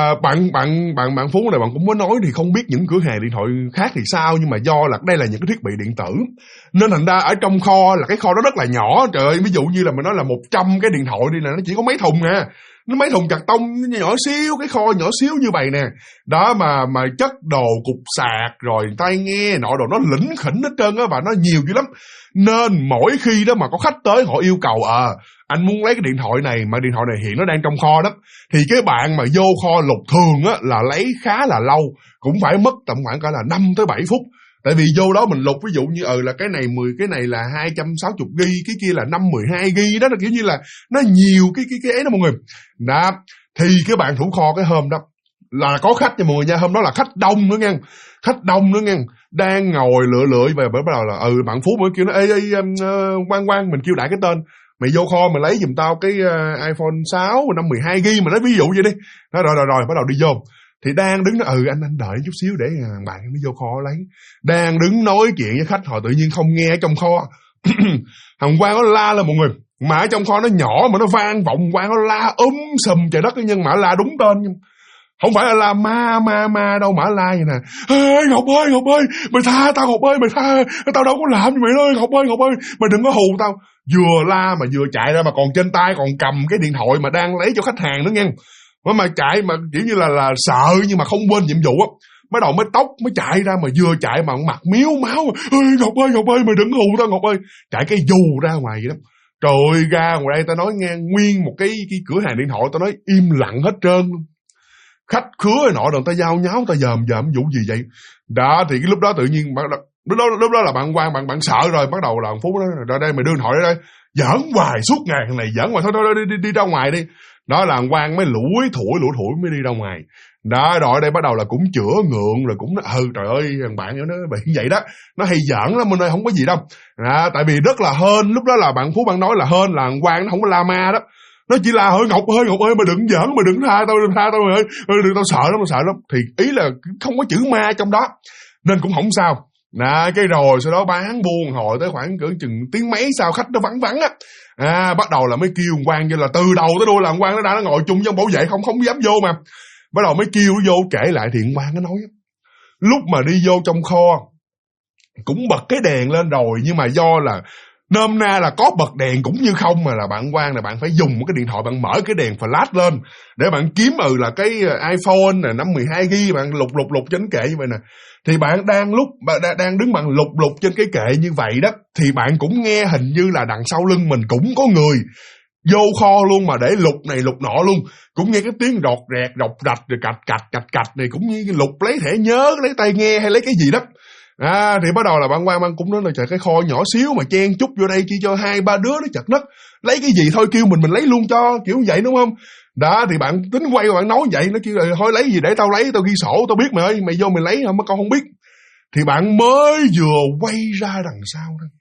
bạn Phú này bạn cũng mới nói thì không biết những cửa hàng điện thoại khác thì sao, nhưng mà do là đây là những cái thiết bị điện tử nên thành ra ở trong kho là cái kho đó rất là nhỏ. Trời ơi, ví dụ như là mình nói là 100 cái điện thoại đi là nó chỉ có mấy thùng nè. Nó mấy thùng carton nhỏ xíu, cái kho nhỏ xíu như vậy nè. Đó mà chất đồ cục sạc rồi tai nghe nọ đồ nó lỉnh khỉnh hết trơn á, và nó nhiều dữ lắm. Nên mỗi khi đó mà có khách tới họ yêu cầu anh muốn lấy cái điện thoại này mà điện thoại này hiện nó đang trong kho đó, thì cái bạn mà vô kho lục thường á là lấy khá là lâu, cũng phải mất tầm khoảng cả là 5 tới 7 phút. Tại vì vô đó mình lục ví dụ như là cái này 10, cái này là 260 GB, cái kia là 512 GB đó, là kiểu như là nó nhiều cái ấy đó mọi người. Đó, thì cái bạn thủ kho cái hôm đó là có khách nha mọi người nha, hôm đó là khách đông nữa nha. Khách đông nữa nha, đang ngồi lựa về bắt đầu là bạn Phú mới kêu nó Quang mình kêu đại cái tên. Mày vô kho mày lấy giùm tao cái iPhone 6 512 GB mà lấy ví dụ vậy đi. Đó rồi bắt đầu đi vô. Thì đang đứng đó, anh đợi chút xíu để bạn nó vô kho lấy. Đang đứng nói chuyện với khách, họ tự nhiên không nghe ở trong kho. Thằng Quang nó la lên mọi người. Mà ở trong kho nó nhỏ mà nó vang vọng, Quang nó la sùm trời đất, nhưng mà la đúng tên. Không phải là la ma đâu mà la vậy nè. Ê Ngọc ơi, mày tha tao Ngọc ơi, mày tha, tao đâu có làm như mày ơi, Ngọc ơi, mày đừng có hù tao. Vừa la mà vừa chạy ra, mà còn trên tay còn cầm cái điện thoại mà đang lấy cho khách hàng nữa nghe. Mà chạy mà kiểu như là sợ nhưng mà không quên nhiệm vụ á. Mới đầu mới tóc mới chạy ra, mà vừa chạy mà mặt miếu máu. Ê Ngọc ơi, mày đừng hù tao Ngọc ơi. Chạy cái dù ra ngoài vậy đó. Trời ơi, ra ngoài đây tao nói nghe, nguyên một cái cửa hàng điện thoại tao nói im lặng hết trơn luôn. Khách khứa rồi nọ rồi ta giao nháo, ta dòm vụ gì vậy. Đó thì cái lúc đó tự nhiên lúc đó là bạn Quang bạn sợ rồi, bắt đầu là Phú nói rồi đây mày đưa điện thoại đây, giỡn hoài suốt ngày thằng này giỡn hoài, thôi đi ra ngoài đi. Đó là Quang mới lủi thủi mới đi ra ngoài. Đó rồi đây bắt đầu là cũng chữa ngượng rồi cũng trời ơi thằng bạn nó bị vậy đó, nó hay giỡn lắm mình ơi, không có gì đâu. Tại vì rất là hên, lúc đó là bạn Phú bạn nói là hên là Quang nó không có la ma đó. Nó chỉ là Ngọc ơi mày đừng giỡn, mày đừng tha tao mày ơi, đừng, tao sợ lắm. Thì ý là không có chữ ma trong đó nên cũng không sao. Cái rồi sau đó bán buôn hồi tới khoảng chừng tiếng mấy sau khách nó vắng á. Bắt đầu là mới kêu Quang như là từ đầu tới đuôi là Quang nó ngồi chung với bảo vệ không dám vô mà. Bắt đầu mới kêu nó vô kể lại thì Quang nó nói lúc mà đi vô trong kho cũng bật cái đèn lên rồi, nhưng mà do là nôm na là có bật đèn cũng như không, mà là bạn Quang là bạn phải dùng một cái điện thoại, bạn mở cái đèn flash lên để bạn kiếm là cái iPhone này 512 GB, bạn lục trên kệ như vậy nè. Thì bạn đang đứng bạn lục trên cái kệ như vậy đó, thì bạn cũng nghe hình như là đằng sau lưng mình cũng có người vô kho luôn mà để lục này lục nọ luôn, cũng nghe cái tiếng rọt rẹt rọc rạch rồi cạch này, cũng như lục lấy thẻ nhớ, lấy tai nghe hay lấy cái gì đó. Thì bắt đầu là bạn Quang cũng nói là trời, cái kho nhỏ xíu mà chen chút vô đây chi cho 2-3 đứa nó chật nấc, lấy cái gì thôi kêu mình lấy luôn cho, kiểu vậy đúng không? Đó thì bạn tính quay và bạn nói vậy, nó kêu là thôi lấy gì để tao lấy, tao ghi sổ, tao biết mày ơi, mày vô mày lấy hả, mà con không biết. Thì bạn mới vừa quay ra đằng sau đó,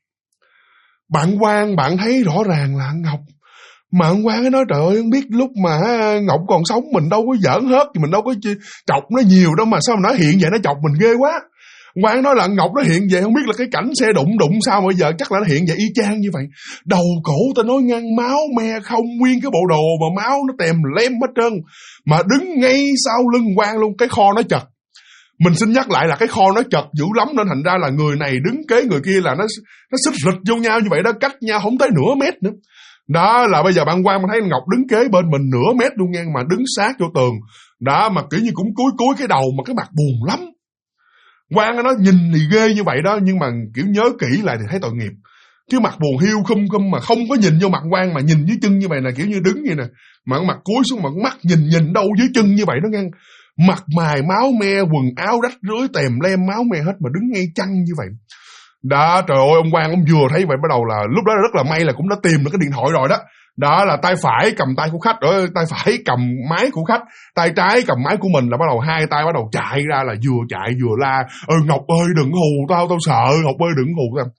bạn Quang bạn thấy rõ ràng là Ngọc. Mà ông Quang ấy nói trời ơi, không biết lúc mà Ngọc còn sống mình đâu có giỡn hết, thì mình đâu có chọc nó nhiều đâu, mà sao mà nó hiện vậy, nó chọc mình ghê quá. Quang nói là Ngọc nó hiện vậy, không biết là cái cảnh xe đụng sao mà bây giờ chắc là nó hiện vậy y chang như vậy. Đầu cổ ta nói ngang, máu me không, nguyên cái bộ đồ mà máu nó tèm lem hết trơn, mà đứng ngay sau lưng Quang luôn. Cái kho nó chật, mình xin nhắc lại là cái kho nó chật dữ lắm, nên thành ra là người này đứng kế người kia là nó xích rịch vô nhau như vậy đó, cách nhau không tới nửa mét nữa. Đó là bây giờ bạn Quang thấy Ngọc đứng kế bên mình nửa mét luôn nha, mà đứng sát vô tường. Đó mà kiểu như cũng cúi cái đầu, mà cái mặt buồn lắm. Quang nó nhìn thì ghê như vậy đó, nhưng mà kiểu nhớ kỹ lại thì thấy tội nghiệp. Chứ mặt buồn hiu khum mà không có nhìn vô mặt Quang, mà nhìn dưới chân như vậy nè, kiểu như đứng vậy nè, mà mặt cúi xuống, mà mắt nhìn đâu dưới chân như vậy đó nghe. Mặt mày máu me, quần áo rách rưới tèm lem máu me hết, mà đứng ngay chăn như vậy. Đó trời ơi, ông Quang ông vừa thấy vậy bắt đầu là lúc đó rất là may là cũng đã tìm được cái điện thoại rồi đó. Đó là tay phải cầm tay của khách, rồi tay phải cầm máy của khách, tay trái cầm máy của mình, là bắt đầu hai tay bắt đầu chạy ra, là vừa chạy vừa la Ngọc ơi đừng hù tao sợ, Ngọc ơi đừng hù tao.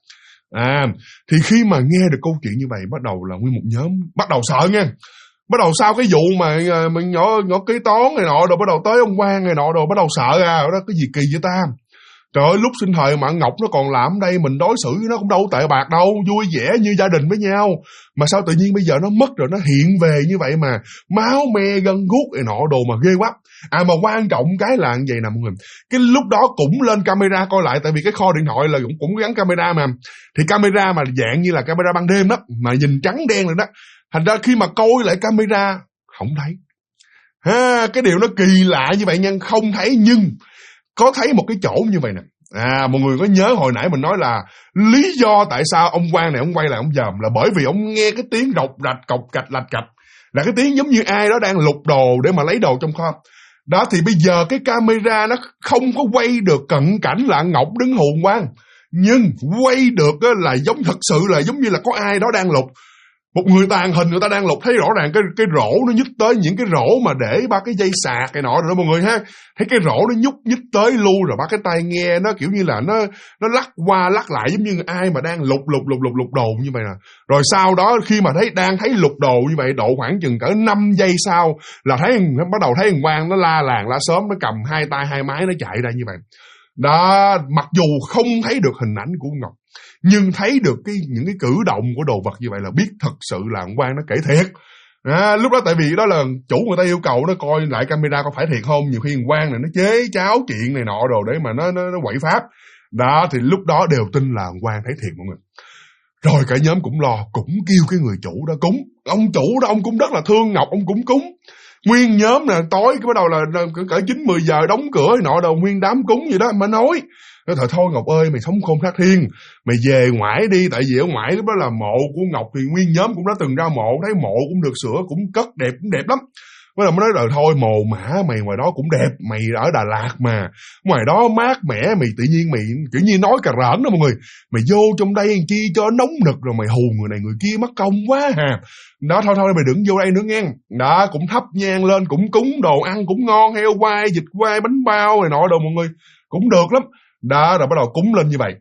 Thì khi mà nghe được câu chuyện như vậy, bắt đầu là nguyên một nhóm bắt đầu sợ nha. Bắt đầu sau cái vụ mà mình nhỏ kế toán này nọ, rồi bắt đầu tới ông Quang này nọ, rồi bắt đầu sợ ra đó, cái gì kỳ vậy ta. Trời ơi, lúc sinh thời mà Ngọc nó còn làm đây, mình đối xử với nó cũng đâu tệ bạc đâu, vui vẻ như gia đình với nhau. Mà sao tự nhiên bây giờ nó mất rồi, nó hiện về như vậy mà máu me gân guốc này nọ đồ, mà ghê quá. Mà quan trọng cái là như vậy nè mọi người. Cái lúc đó cũng lên camera coi lại, tại vì cái kho điện thoại là cũng gắn camera mà. Thì camera mà dạng như là camera ban đêm đó, mà nhìn trắng đen rồi đó. Thành ra khi mà coi lại camera không thấy. Cái điều nó kỳ lạ như vậy nha, không thấy nhưng có thấy một cái chỗ như vậy nè. Mọi người có nhớ hồi nãy mình nói là lý do tại sao ông Quang này ông quay lại ông dòm là bởi vì ông nghe cái tiếng rộc rạch cộc cạch lạch cạch, là cái tiếng giống như ai đó đang lục đồ để mà lấy đồ trong kho. Đó thì bây giờ cái camera nó không có quay được cận cảnh là Ngọc đứng hù Quang, nhưng quay được là giống thật sự là giống như là có ai đó đang lục. Một người tàn hình người ta đang lục, thấy rõ ràng cái rổ nó nhích tới những cái rổ mà để ba cái dây sạc cái nọ rồi đó mọi người ha. Thấy cái rổ nó nhích tới luôn, rồi ba cái tai nghe nó kiểu như là nó lắc qua lắc lại giống như ai mà đang lục đồ như vậy nè. Rồi sau đó khi mà đang thấy lục đồ như vậy, độ khoảng chừng cỡ 5 giây sau là bắt đầu thấy thằng Quang nó la làng la xóm, nó cầm hai tay hai máy nó chạy ra như vậy. Đó, mặc dù không thấy được hình ảnh của Ngọc, nhưng thấy được những cái cử động của đồ vật như vậy là biết thật sự là ông Quang nó kể thiệt. Lúc đó tại vì đó là chủ người ta yêu cầu nó coi lại camera có phải thiệt không. Nhiều khi ông Quang này nó chế cháo chuyện này nọ đồ để mà nó quậy pháp. Đó thì lúc đó đều tin là ông Quang thấy thiệt mọi người. Rồi cả nhóm cũng lo, cũng kêu cái người chủ đó cúng. Ông chủ đó ông cũng rất là thương Ngọc, ông cũng cúng. Nguyên nhóm nè, tối cái bắt đầu là cỡ 9-10 giờ đóng cửa nọ đồ, nguyên đám cúng gì đó mà nói thôi Ngọc ơi, mày sống khôn thác thiên, mày về ngoại đi. Tại vì ở ngoại lúc đó là mộ của Ngọc thì nguyên nhóm cũng đã từng ra mộ, thấy mộ cũng được sửa, cũng cất đẹp, cũng đẹp lắm. Mới là mới nói thôi mồ mã mày ngoài đó cũng đẹp, mày ở Đà Lạt mà, ngoài đó mát mẻ, mày tự nhiên mày kiểu như nói cà rỡn đó mọi người, mày vô trong đây làm chi cho nóng nực rồi mày hù người này người kia mất công quá hà. Đó thôi mày đừng vô đây nữa nghe. Đó cũng thắp nhang lên, cũng cúng đồ ăn cũng ngon, heo quay, vịt quay, bánh bao này nọ đồ mọi người, cũng được lắm. Đó rồi bắt đầu cúng lên như vậy.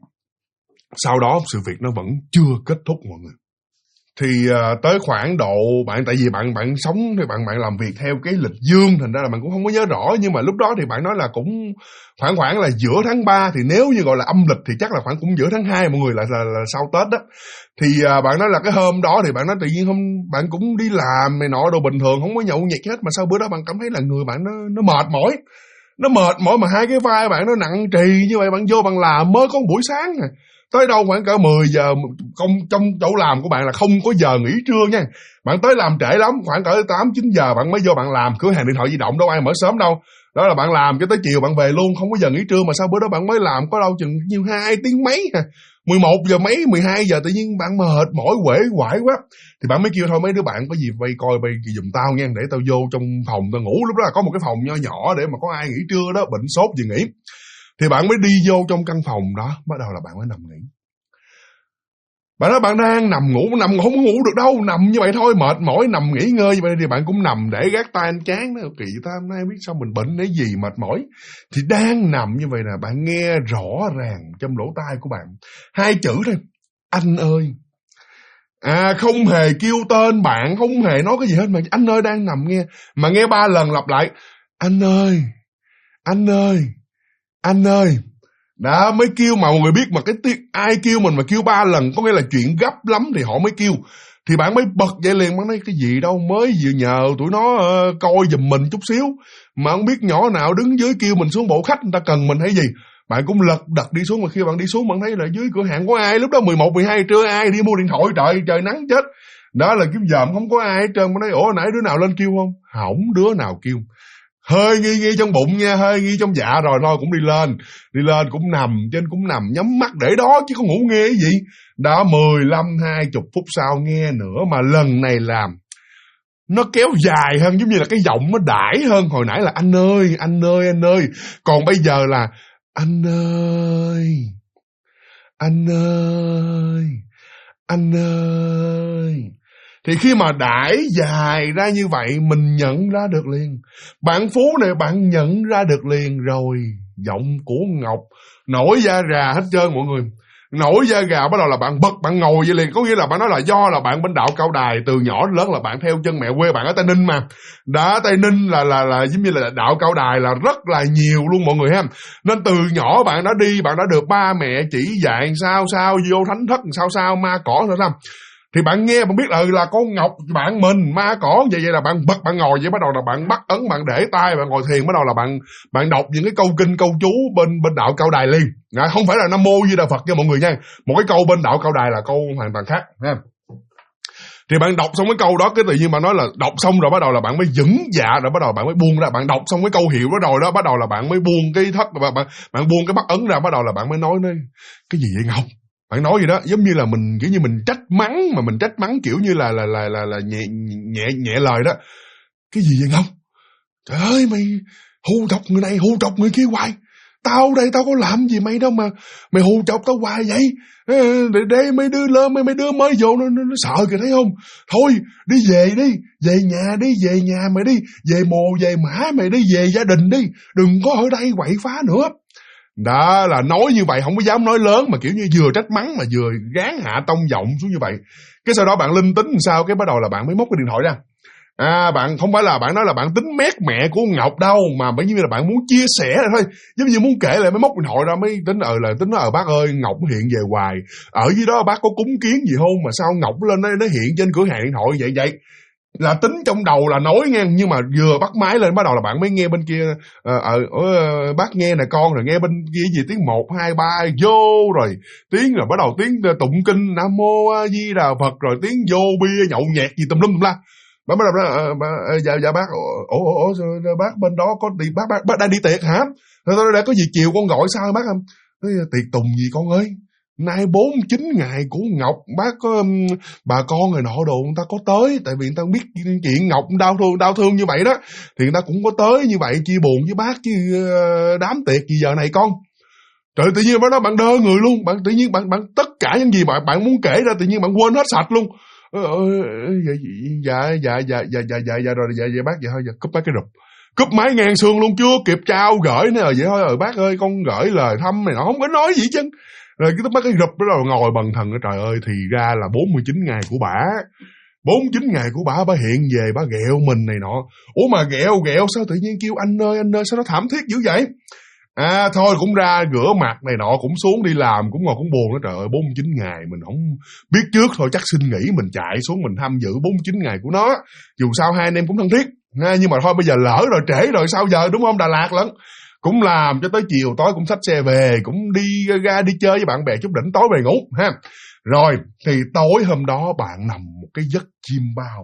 Sau đó sự việc nó vẫn chưa kết thúc mọi người. Thì tới khoảng độ tại vì bạn sống thì bạn làm việc theo cái lịch dương, thành ra là bạn cũng không có nhớ rõ, nhưng mà lúc đó thì bạn nói là cũng khoảng là giữa tháng 3, thì nếu như gọi là âm lịch thì chắc là khoảng cũng giữa tháng 2 mọi người, là sau Tết đó. Thì bạn nói là cái hôm đó thì bạn nói tự nhiên bạn cũng đi làm này nọ đồ bình thường, không có nhậu nhẹt hết, mà sau bữa đó bạn cảm thấy là người bạn nó mệt mỏi. Nó mệt mỏi mà hai cái vai bạn nó nặng trì như vậy, bạn vô bạn làm mới có một buổi sáng nè. Tới đâu khoảng cỡ 10 giờ, trong chỗ làm của bạn là không có giờ nghỉ trưa nha. Bạn tới làm trễ lắm, khoảng cỡ 8-9 giờ bạn mới vô bạn làm, cửa hàng điện thoại di động đâu ai mở sớm đâu. Đó là bạn làm cho tới chiều bạn về luôn, không có giờ nghỉ trưa, mà sau bữa đó bạn mới làm có đâu chừng nhiêu 2 tiếng mấy, 11 giờ mấy, 12 giờ tự nhiên bạn mệt mỏi quể quải quá. Thì bạn mới kêu thôi mấy đứa bạn có gì vây coi giùm tao nha, để tao vô trong phòng tao ngủ. Lúc đó là có một cái phòng nho nhỏ để mà có ai nghỉ trưa đó, bệnh sốt gì nghỉ. Thì bạn mới đi vô trong căn phòng đó, bắt đầu là bạn mới nằm nghỉ. Bạn nói bạn đang nằm không có ngủ được đâu, nằm như vậy thôi, mệt mỏi, nằm nghỉ ngơi như vậy thì bạn cũng nằm để gác tay anh chán đó, kỳ ta hôm nay biết sao mình bệnh cái gì mệt mỏi. Thì đang nằm như vậy nè, bạn nghe rõ ràng trong lỗ tai của bạn 2 chữ thôi, anh ơi. Không hề kêu tên bạn, không hề nói cái gì hết, mà anh ơi đang nằm nghe. Mà nghe 3 lần lặp lại, anh ơi, anh ơi, anh ơi. Đã mới kêu, mà mọi người biết mà cái tiếng ai kêu mình mà kêu 3 lần có nghĩa là chuyện gấp lắm thì họ mới kêu. Thì bạn mới bật dậy liền, bạn nói cái gì đâu, mới vừa nhờ tụi nó coi giùm mình chút xíu, mà không biết nhỏ nào đứng dưới kêu mình xuống bộ khách, người ta cần mình hay gì. Bạn cũng lật đật đi xuống, mà khi bạn đi xuống bạn thấy là dưới cửa hàng có ai, lúc đó 11, 12 trưa ai đi mua điện thoại, trời nắng chết. Đó là kiếm dòm không có ai hết trơn. Mà nói ủa nãy đứa nào lên kêu không? Không đứa nào kêu. Hơi nghi trong bụng nha, hơi nghi trong dạ rồi thôi cũng đi lên cũng nằm, trên cũng nằm nhắm mắt để đó chứ không ngủ nghe cái gì. Đó 15, 20 phút sau nghe nữa, mà lần này làm nó kéo dài hơn, giống như là cái giọng nó đãi hơn. Hồi nãy là anh ơi, anh ơi, anh ơi. Còn bây giờ là anh ơi, anh ơi, anh ơi. Thì khi mà đãi dài ra như vậy, mình nhận ra được liền. Bạn Phú này bạn nhận ra được liền rồi. Giọng của Ngọc nổi da gà hết trơn mọi người. Nổi da gà, bắt đầu là bạn bật, bạn ngồi vậy liền. Có nghĩa là bạn nói là do là bạn bên đạo Cao Đài, từ nhỏ đến lớn là bạn theo chân mẹ quê bạn ở Tây Ninh mà. Đã Tây Ninh là giống như là đạo Cao Đài là rất là nhiều luôn mọi người ha. Nên từ nhỏ bạn đã đi, bạn đã được ba mẹ chỉ dạy sao vô thánh thất sao ma cỏ sao. Thì bạn nghe bạn biết là con Ngọc bạn mình ma cỏ vậy là bạn bật, bạn ngồi vậy, bắt đầu là bạn bắt ấn, bạn để tay, bạn ngồi thiền, bắt đầu là bạn đọc những cái câu kinh câu chú bên đạo Cao Đài liền. Không phải là Nam Mô Di Đà Phật nha mọi người nha. Một cái câu bên đạo Cao Đài là câu hoàn toàn khác ha. Thì bạn đọc xong cái câu đó, cái tự nhiên bạn nói là đọc xong rồi bắt đầu là bạn mới vững dạ, rồi bắt đầu bạn mới buông ra. Bạn đọc xong cái câu hiệu đó rồi đó, bắt đầu là bạn mới buông cái thất, bạn buông cái bắt ấn ra, bắt đầu là bạn mới nói cái gì vậy Ngọc? Bạn nói gì đó giống như là mình kiểu như mình trách mắng, mà mình trách mắng kiểu như là nhẹ lời đó. Cái gì vậy Ngọc? Trời ơi, mày hù chọc người này, hù chọc người kia hoài. Tao đây tao có làm gì mày đâu mà mày hù chọc tao hoài vậy? Để mấy đứa lớn, mấy đứa mới vô nó sợ kìa, thấy không? Thôi đi, về nhà mày đi, về mồ về mã mày đi, về gia đình đi, đừng có ở đây quậy phá nữa. Đó là nói như vậy, không có dám nói lớn, mà kiểu như vừa trách mắng mà vừa gán hạ tông giọng xuống như vậy. Cái sau đó bạn linh tính làm sao, cái bắt đầu là bạn mới móc cái điện thoại ra. Bạn không phải là bạn nói là bạn tính mét mẹ của Ngọc đâu, mà bởi như là bạn muốn chia sẻ rồi thôi, giống như muốn kể lại, mới móc điện thoại ra, mới tính bác ơi, Ngọc hiện về hoài, ở dưới đó bác có cúng kiến gì không mà sao Ngọc lên nó hiện trên cửa hàng điện thoại vậy. Là tính trong đầu là nói nghe, nhưng mà vừa bắt máy lên bắt đầu là bạn mới nghe bên kia bác nghe nè con, rồi nghe bên kia gì tiếng 1, 2, 3 vô, rồi tiếng rồi bắt đầu tiếng tụng kinh Nam Mô A Di Đà Phật, rồi tiếng vô bia nhậu nhẹt gì tùm lum tùm la. Bác bắt đầu dạ bác, bác bên đó có đi, bác đang đi tiệc hả? Đã có gì chiều con gọi sao bác không? Tiệc tùng gì con ơi? Nay 49 ngày của Ngọc, bác có bà con người nọ đồ người ta có tới, tại vì người ta biết chuyện Ngọc đau thương như vậy đó, thì người ta cũng có tới như vậy chia buồn với bác chứ đám tiệc gì giờ này con. Trời, tự nhiên đó bạn đơ người luôn, bạn tự nhiên bạn tất cả những gì bạn muốn kể ra tự nhiên bạn quên hết sạch luôn. Dạ rồi bác, vậy thôi giờ cúp mấy cái rụp. Cúp máy ngang xương luôn, chưa kịp trao gửi nữa rồi, vậy thôi rồi bác ơi, con gửi lời thăm này nó không có nói gì chứ. Rồi cái bắt cái rụp đó rồi ngồi bần thần. Trời ơi, thì ra là 49 ngày của bả. 49 ngày của bả hiện về, bả ghẹo mình này nọ. Ủa mà ghẹo sao tự nhiên kêu anh ơi, sao nó thảm thiết dữ vậy? Thôi cũng ra rửa mặt này nọ, cũng xuống đi làm, cũng ngồi cũng buồn đó. Trời ơi, 49 ngày mình không biết trước thôi, chắc xin nghỉ mình chạy xuống mình tham dự 49 ngày của nó. Dù sao hai anh em cũng thân thiết, nhưng mà thôi bây giờ lỡ rồi, trễ rồi, sao giờ, đúng không? Đà Lạt lắm. Cũng làm cho tới chiều tối cũng xách xe về, cũng đi ra đi chơi với bạn bè chút đỉnh, tối về ngủ ha. Rồi thì tối hôm đó bạn nằm một cái giấc chim bao.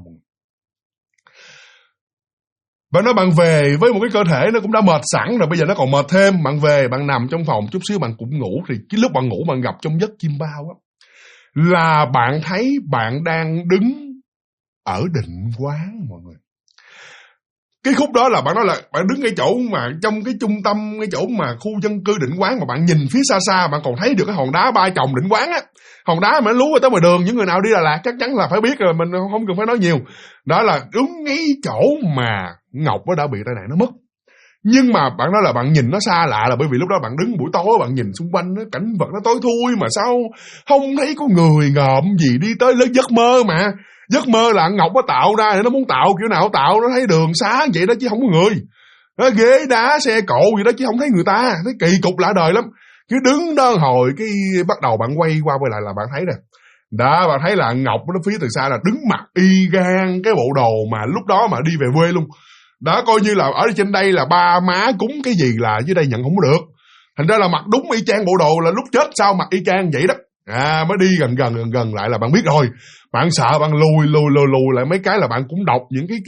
Bạn nói bạn về với một cái cơ thể nó cũng đã mệt sẵn rồi, bây giờ nó còn mệt thêm. Bạn về, bạn nằm trong phòng chút xíu bạn cũng ngủ. Thì cái lúc bạn ngủ bạn gặp trong giấc chim bao á, là bạn thấy bạn đang đứng ở Định Quán mọi người. Cái khúc đó là bạn nói là bạn đứng cái chỗ mà trong cái trung tâm, cái chỗ mà khu dân cư Định Quán, mà bạn nhìn phía xa xa bạn còn thấy được cái hòn đá ba chồng Định Quán á. Hòn đá mà nó lú tới ngoài đường, những người nào đi Đà Lạt chắc chắn là phải biết rồi, mình không cần phải nói nhiều. Đó là đúng ngay chỗ mà Ngọc nó đã bị tai nạn nó mất. Nhưng mà bạn nói là bạn nhìn nó xa lạ là bởi vì lúc đó bạn đứng buổi tối, bạn nhìn xung quanh nó, cảnh vật nó tối thui mà sao không thấy có người ngợm gì đi tới. Lớn giấc mơ mà. Giấc mơ là Ngọc nó tạo ra, nó muốn tạo kiểu nào tạo, nó thấy đường xá vậy đó chứ không có người. Nó ghế đá xe cộ gì đó chứ không thấy người ta. Thấy kỳ cục lạ đời lắm. Cứ đứng đó hồi cái bắt đầu bạn quay qua quay lại là bạn thấy nè. Đó, bạn thấy là Ngọc nó phía từ xa là đứng mặt y gan cái bộ đồ mà lúc đó mà đi về quê luôn. Đó, coi như là ở trên đây là ba má cúng cái gì là dưới đây nhận không có được. Thành ra là mặc đúng y chang bộ đồ là lúc chết sao mặc y chang vậy đó. Mới đi gần lại là bạn biết rồi. Bạn sợ bạn lùi lại mấy cái là bạn cũng đọc những cái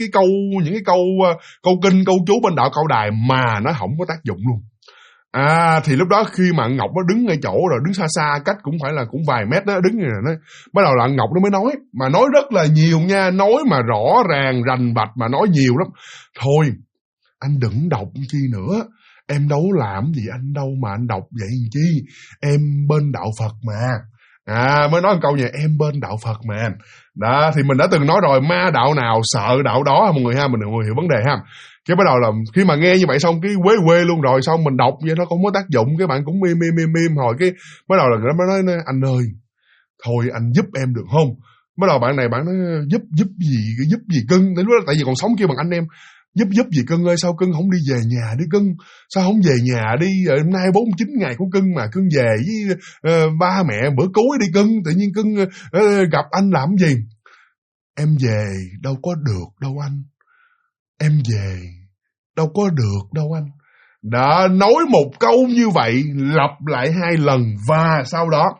câu kinh, câu chú bên đạo câu đài mà nó không có tác dụng luôn. Thì lúc đó khi mà Ngọc nó đứng ngay chỗ rồi, đứng xa xa cách cũng phải là cũng vài mét đó, đứng như nó bắt đầu là Ngọc nó mới nói, mà nói rất là nhiều nha, nói mà rõ ràng rành bạch mà nói nhiều lắm. Thôi anh đừng đọc chi nữa, em đâu làm gì anh đâu mà anh đọc vậy làm chi, em bên đạo Phật mà. Mới nói một câu nha, em bên đạo Phật mà. Đó, thì mình đã từng nói rồi, ma đạo nào sợ đạo đó ha mọi người ha, mình đừng hiểu vấn đề ha. Cái bắt đầu là khi mà nghe như vậy xong cái quê luôn rồi, xong mình đọc vậy nó không có tác dụng, cái bạn cũng im hồi cái bắt đầu là nó mới nói anh ơi, thôi anh giúp em được không? Bắt đầu bạn này bạn nói giúp gì cưng, đến lúc đó tại vì còn sống kêu bằng anh em. Giúp gì cưng ơi, sao cưng không đi về nhà đi cưng? Sao không về nhà đi? Hôm nay 49 ngày của cưng mà cưng về với ba mẹ bữa cuối đi cưng. Tự nhiên cưng gặp anh làm gì? Em về đâu có được đâu anh. Em về đâu có được đâu anh. Đã nói một câu như vậy, lặp lại 2 lần và sau đó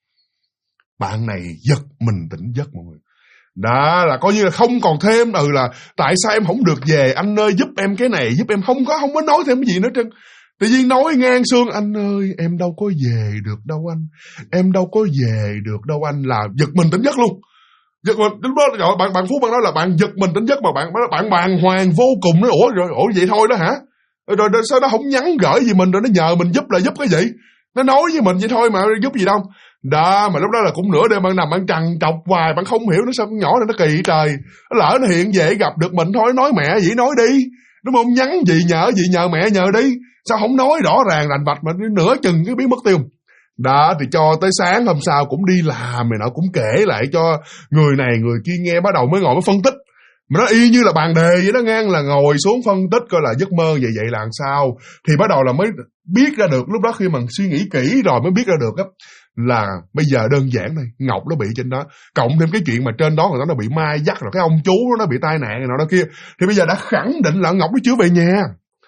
bạn này giật mình tỉnh giấc mọi người. Đó là coi như là không còn thêm là tại sao em không được về anh ơi, giúp em cái này giúp em, không có nói thêm cái gì nữa trơn. Tự nhiên nói ngang xương, anh ơi em đâu có về được đâu anh, em đâu có về được đâu anh, là giật mình tỉnh giấc luôn. Giật mình lúc đó bạn Phú bạn nói là bạn giật mình tỉnh giấc mà bạn bàng hoàng vô cùng. Nói ủa vậy thôi đó hả? Rồi sao nó không nhắn gửi gì mình rồi nó nhờ mình giúp là giúp cái gì? Nó nói với mình vậy thôi mà giúp gì đâu. Đó, mà lúc đó là cũng nửa đêm bạn nằm bạn trằn trọc hoài, bạn không hiểu nó sao con nhỏ này nó kỳ trời. Nó lỡ nó hiện về gặp được mình thôi, nói mẹ gì nói đi. Đúng không? Nhắn gì nhờ mẹ nhờ đi. Sao không nói rõ ràng rành bạch mà nửa chừng cái biến mất tiêu. Đó, thì cho tới sáng hôm sau cũng đi làm rồi nó cũng kể lại cho người này người kia nghe, bắt đầu mới ngồi mới phân tích. Mà nó y như là bàn đề vậy đó ngang, là ngồi xuống phân tích coi là giấc mơ vậy là làm sao. Thì bắt đầu là mới biết ra được, lúc đó khi mà suy nghĩ kỹ rồi mới biết ra được á, là bây giờ đơn giản này, Ngọc nó bị trên đó, cộng thêm cái chuyện mà trên đó người ta nó bị ma dắt rồi cái ông chú nó bị tai nạn này nọ kia, thì bây giờ đã khẳng định là Ngọc nó chưa về nhà.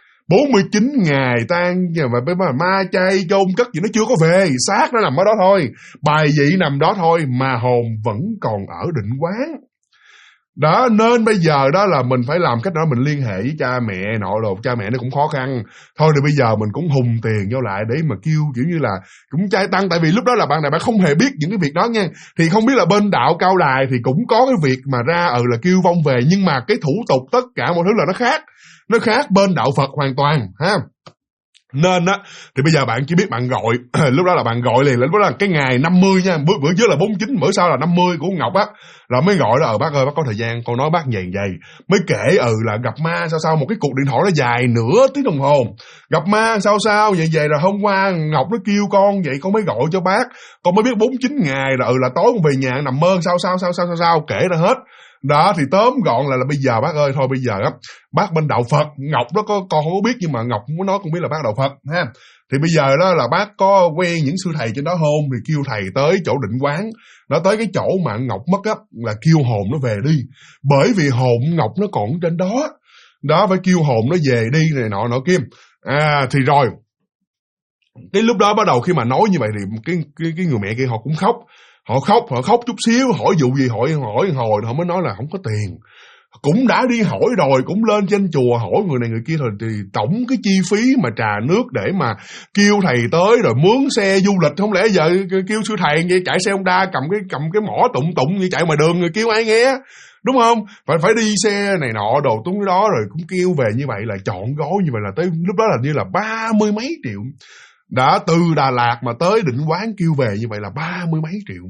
49 ngày tan và ma chay chôn cất gì nó chưa có về, xác nó nằm ở đó thôi, bài vị nằm đó thôi mà hồn vẫn còn ở Định Quán. Đó, nên bây giờ đó là mình phải làm cách đó, mình liên hệ với cha mẹ nọ đồ, cha mẹ nó cũng khó khăn. Thôi thì bây giờ mình cũng hùng tiền vô lại để mà kêu kiểu như là cũng trai tăng, tại vì lúc đó là bạn này bạn không hề biết những cái việc đó nha. Thì không biết là bên đạo Cao Đài thì cũng có cái việc mà ra là kêu vong về, nhưng mà cái thủ tục tất cả mọi thứ là nó khác. Nó khác bên đạo Phật hoàn toàn ha. Nên á thì bây giờ bạn chỉ biết bạn gọi lúc đó là bạn gọi liền, lúc đó là cái ngày 50 nha, bữa trước là 49, bữa sau là 50 của Ngọc á, là mới gọi là bác ơi bác có thời gian con nói bác vậy mới kể là gặp ma sao một cái cuộc điện thoại nó dài nửa tiếng đồng hồ, gặp ma sao vậy rồi hôm qua Ngọc nó kêu con vậy con mới gọi cho bác, con mới biết 49 ngày là tối con về nhà nằm mơ sao kể ra hết. Đó thì tóm gọn là bây giờ bác ơi, thôi bây giờ á bác bên đạo Phật, Ngọc đó con không có biết nhưng mà Ngọc muốn nói con biết là bác đạo Phật ha. Thì bây giờ đó là bác có quen những sư thầy trên đó không, thì kêu thầy tới chỗ Định Quán, nó tới cái chỗ mà Ngọc mất á, là kêu hồn nó về đi, bởi vì hồn Ngọc nó còn trên đó. Đó, phải kêu hồn nó về đi này nọ kia. Thì rồi cái lúc đó bắt đầu khi mà nói như vậy thì cái người mẹ kia họ cũng khóc. Họ khóc chút xíu, hỏi vụ gì hỏi hồi họ mới nói là không có tiền. Cũng đã đi hỏi rồi, cũng lên trên chùa hỏi người này người kia rồi, thì tổng cái chi phí mà trà nước để mà kêu thầy tới rồi mướn xe du lịch, không lẽ giờ kêu sư thầy vậy chạy xe Honda cầm cái mỏ tụng như chạy ngoài đường người kêu ai nghe. đúng không? Phải đi xe này nọ đồ túng đó rồi cũng kêu về như vậy là chọn gói như vậy là tới lúc đó là như là 30 mấy triệu. Đã từ Đà Lạt mà tới Định Quán kêu về như vậy là 30 mấy triệu.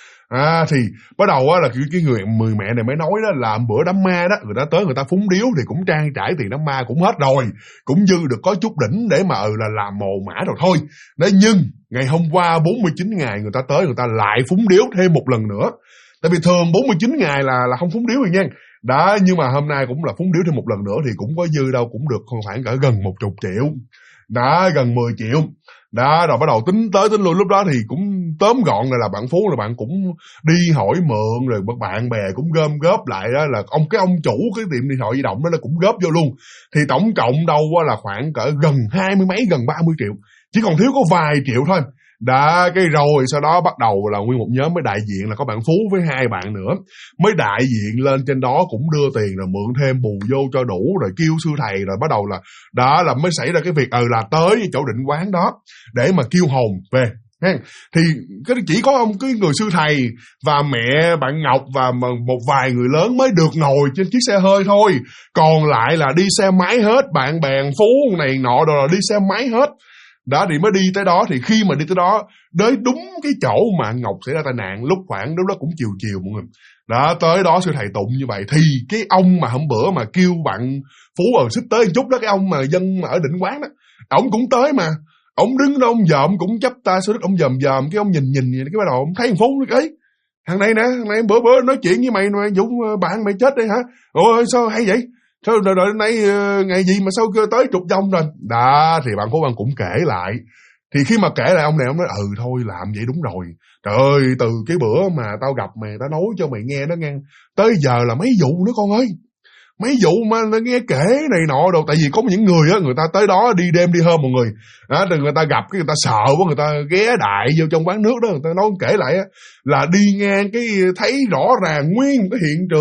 Thì bắt đầu á là cái người mẹ này mới nói đó là bữa đám ma đó, người ta tới người ta phúng điếu thì cũng trang trải tiền đám ma cũng hết rồi, cũng dư được có chút đỉnh để mà là làm mồ mã rồi thôi. Đấy, nhưng ngày hôm qua 49 ngày người ta tới người ta lại phúng điếu thêm một lần nữa. Tại vì thường 49 ngày là không phúng điếu rồi nha. Đó, nhưng mà hôm nay cũng là phúng điếu thêm một lần nữa thì cũng có dư đâu, cũng được khoảng cỡ gần 10 triệu. Đó, gần 10 triệu. Đó, rồi bắt đầu tính tới tính lui, lúc đó thì cũng tóm gọn là bạn Phú là bạn cũng đi hỏi mượn, rồi bạn bè cũng gom góp lại đó, là ông chủ cái tiệm điện thoại di động đó là cũng góp vô luôn. Thì tổng cộng đâu là khoảng cỡ gần 20 mấy, gần 30 triệu. Chỉ còn thiếu có vài triệu thôi. Đã, cái rồi sau đó bắt đầu là nguyên một nhóm mới đại diện là có bạn Phú với 2 bạn nữa, mới đại diện lên trên đó cũng đưa tiền rồi mượn thêm bù vô cho đủ, rồi kêu sư thầy, rồi bắt đầu là đó là mới xảy ra cái việc là tới chỗ Định Quán đó để mà kêu hồn về. Thì chỉ có ông cái người sư thầy và mẹ bạn Ngọc và một vài người lớn mới được ngồi trên chiếc xe hơi thôi, còn lại là đi xe máy hết, bạn bè Phú này nọ rồi đi xe máy hết. Đó, thì mới đi tới đó, thì khi mà đi tới đó đến đúng cái chỗ mà Ngọc xảy ra tai nạn, lúc đó cũng chiều mọi người. Đó, tới đó sư thầy tụng như vậy thì cái ông mà hôm bữa mà kêu bạn Phú xích tới một chút đó, cái ông mà dân mà ở Định Quán đó, ổng cũng tới mà. Ông đứng đó ông dòm cũng chắp tay xuống đất, ông dòm cái ông nhìn cái bắt đầu ông thấy thằng Phú nó ấy, thằng này bữa nói chuyện với mày Dũng, bạn mày chết đây hả? Ôi sao hay vậy? Sao đợi nay ngày gì mà sao tới trục vòng rồi. Đó, thì bạn Phú bạn cũng kể lại. Thì khi mà kể lại ông này ông nói thôi làm vậy đúng rồi. Trời ơi, từ cái bữa mà tao gặp mày, tao nói cho mày nghe đó nghe, tới giờ là mấy vụ nữa con ơi. Mấy vụ mà nghe kể này nọ đâu. Tại vì có những người á, người ta tới đó đi đêm đi hôm mọi người. Rồi người ta gặp cái người ta sợ quá, người ta ghé đại vô trong quán nước đó, người ta nói kể lại á, là đi ngang cái thấy rõ ràng nguyên một cái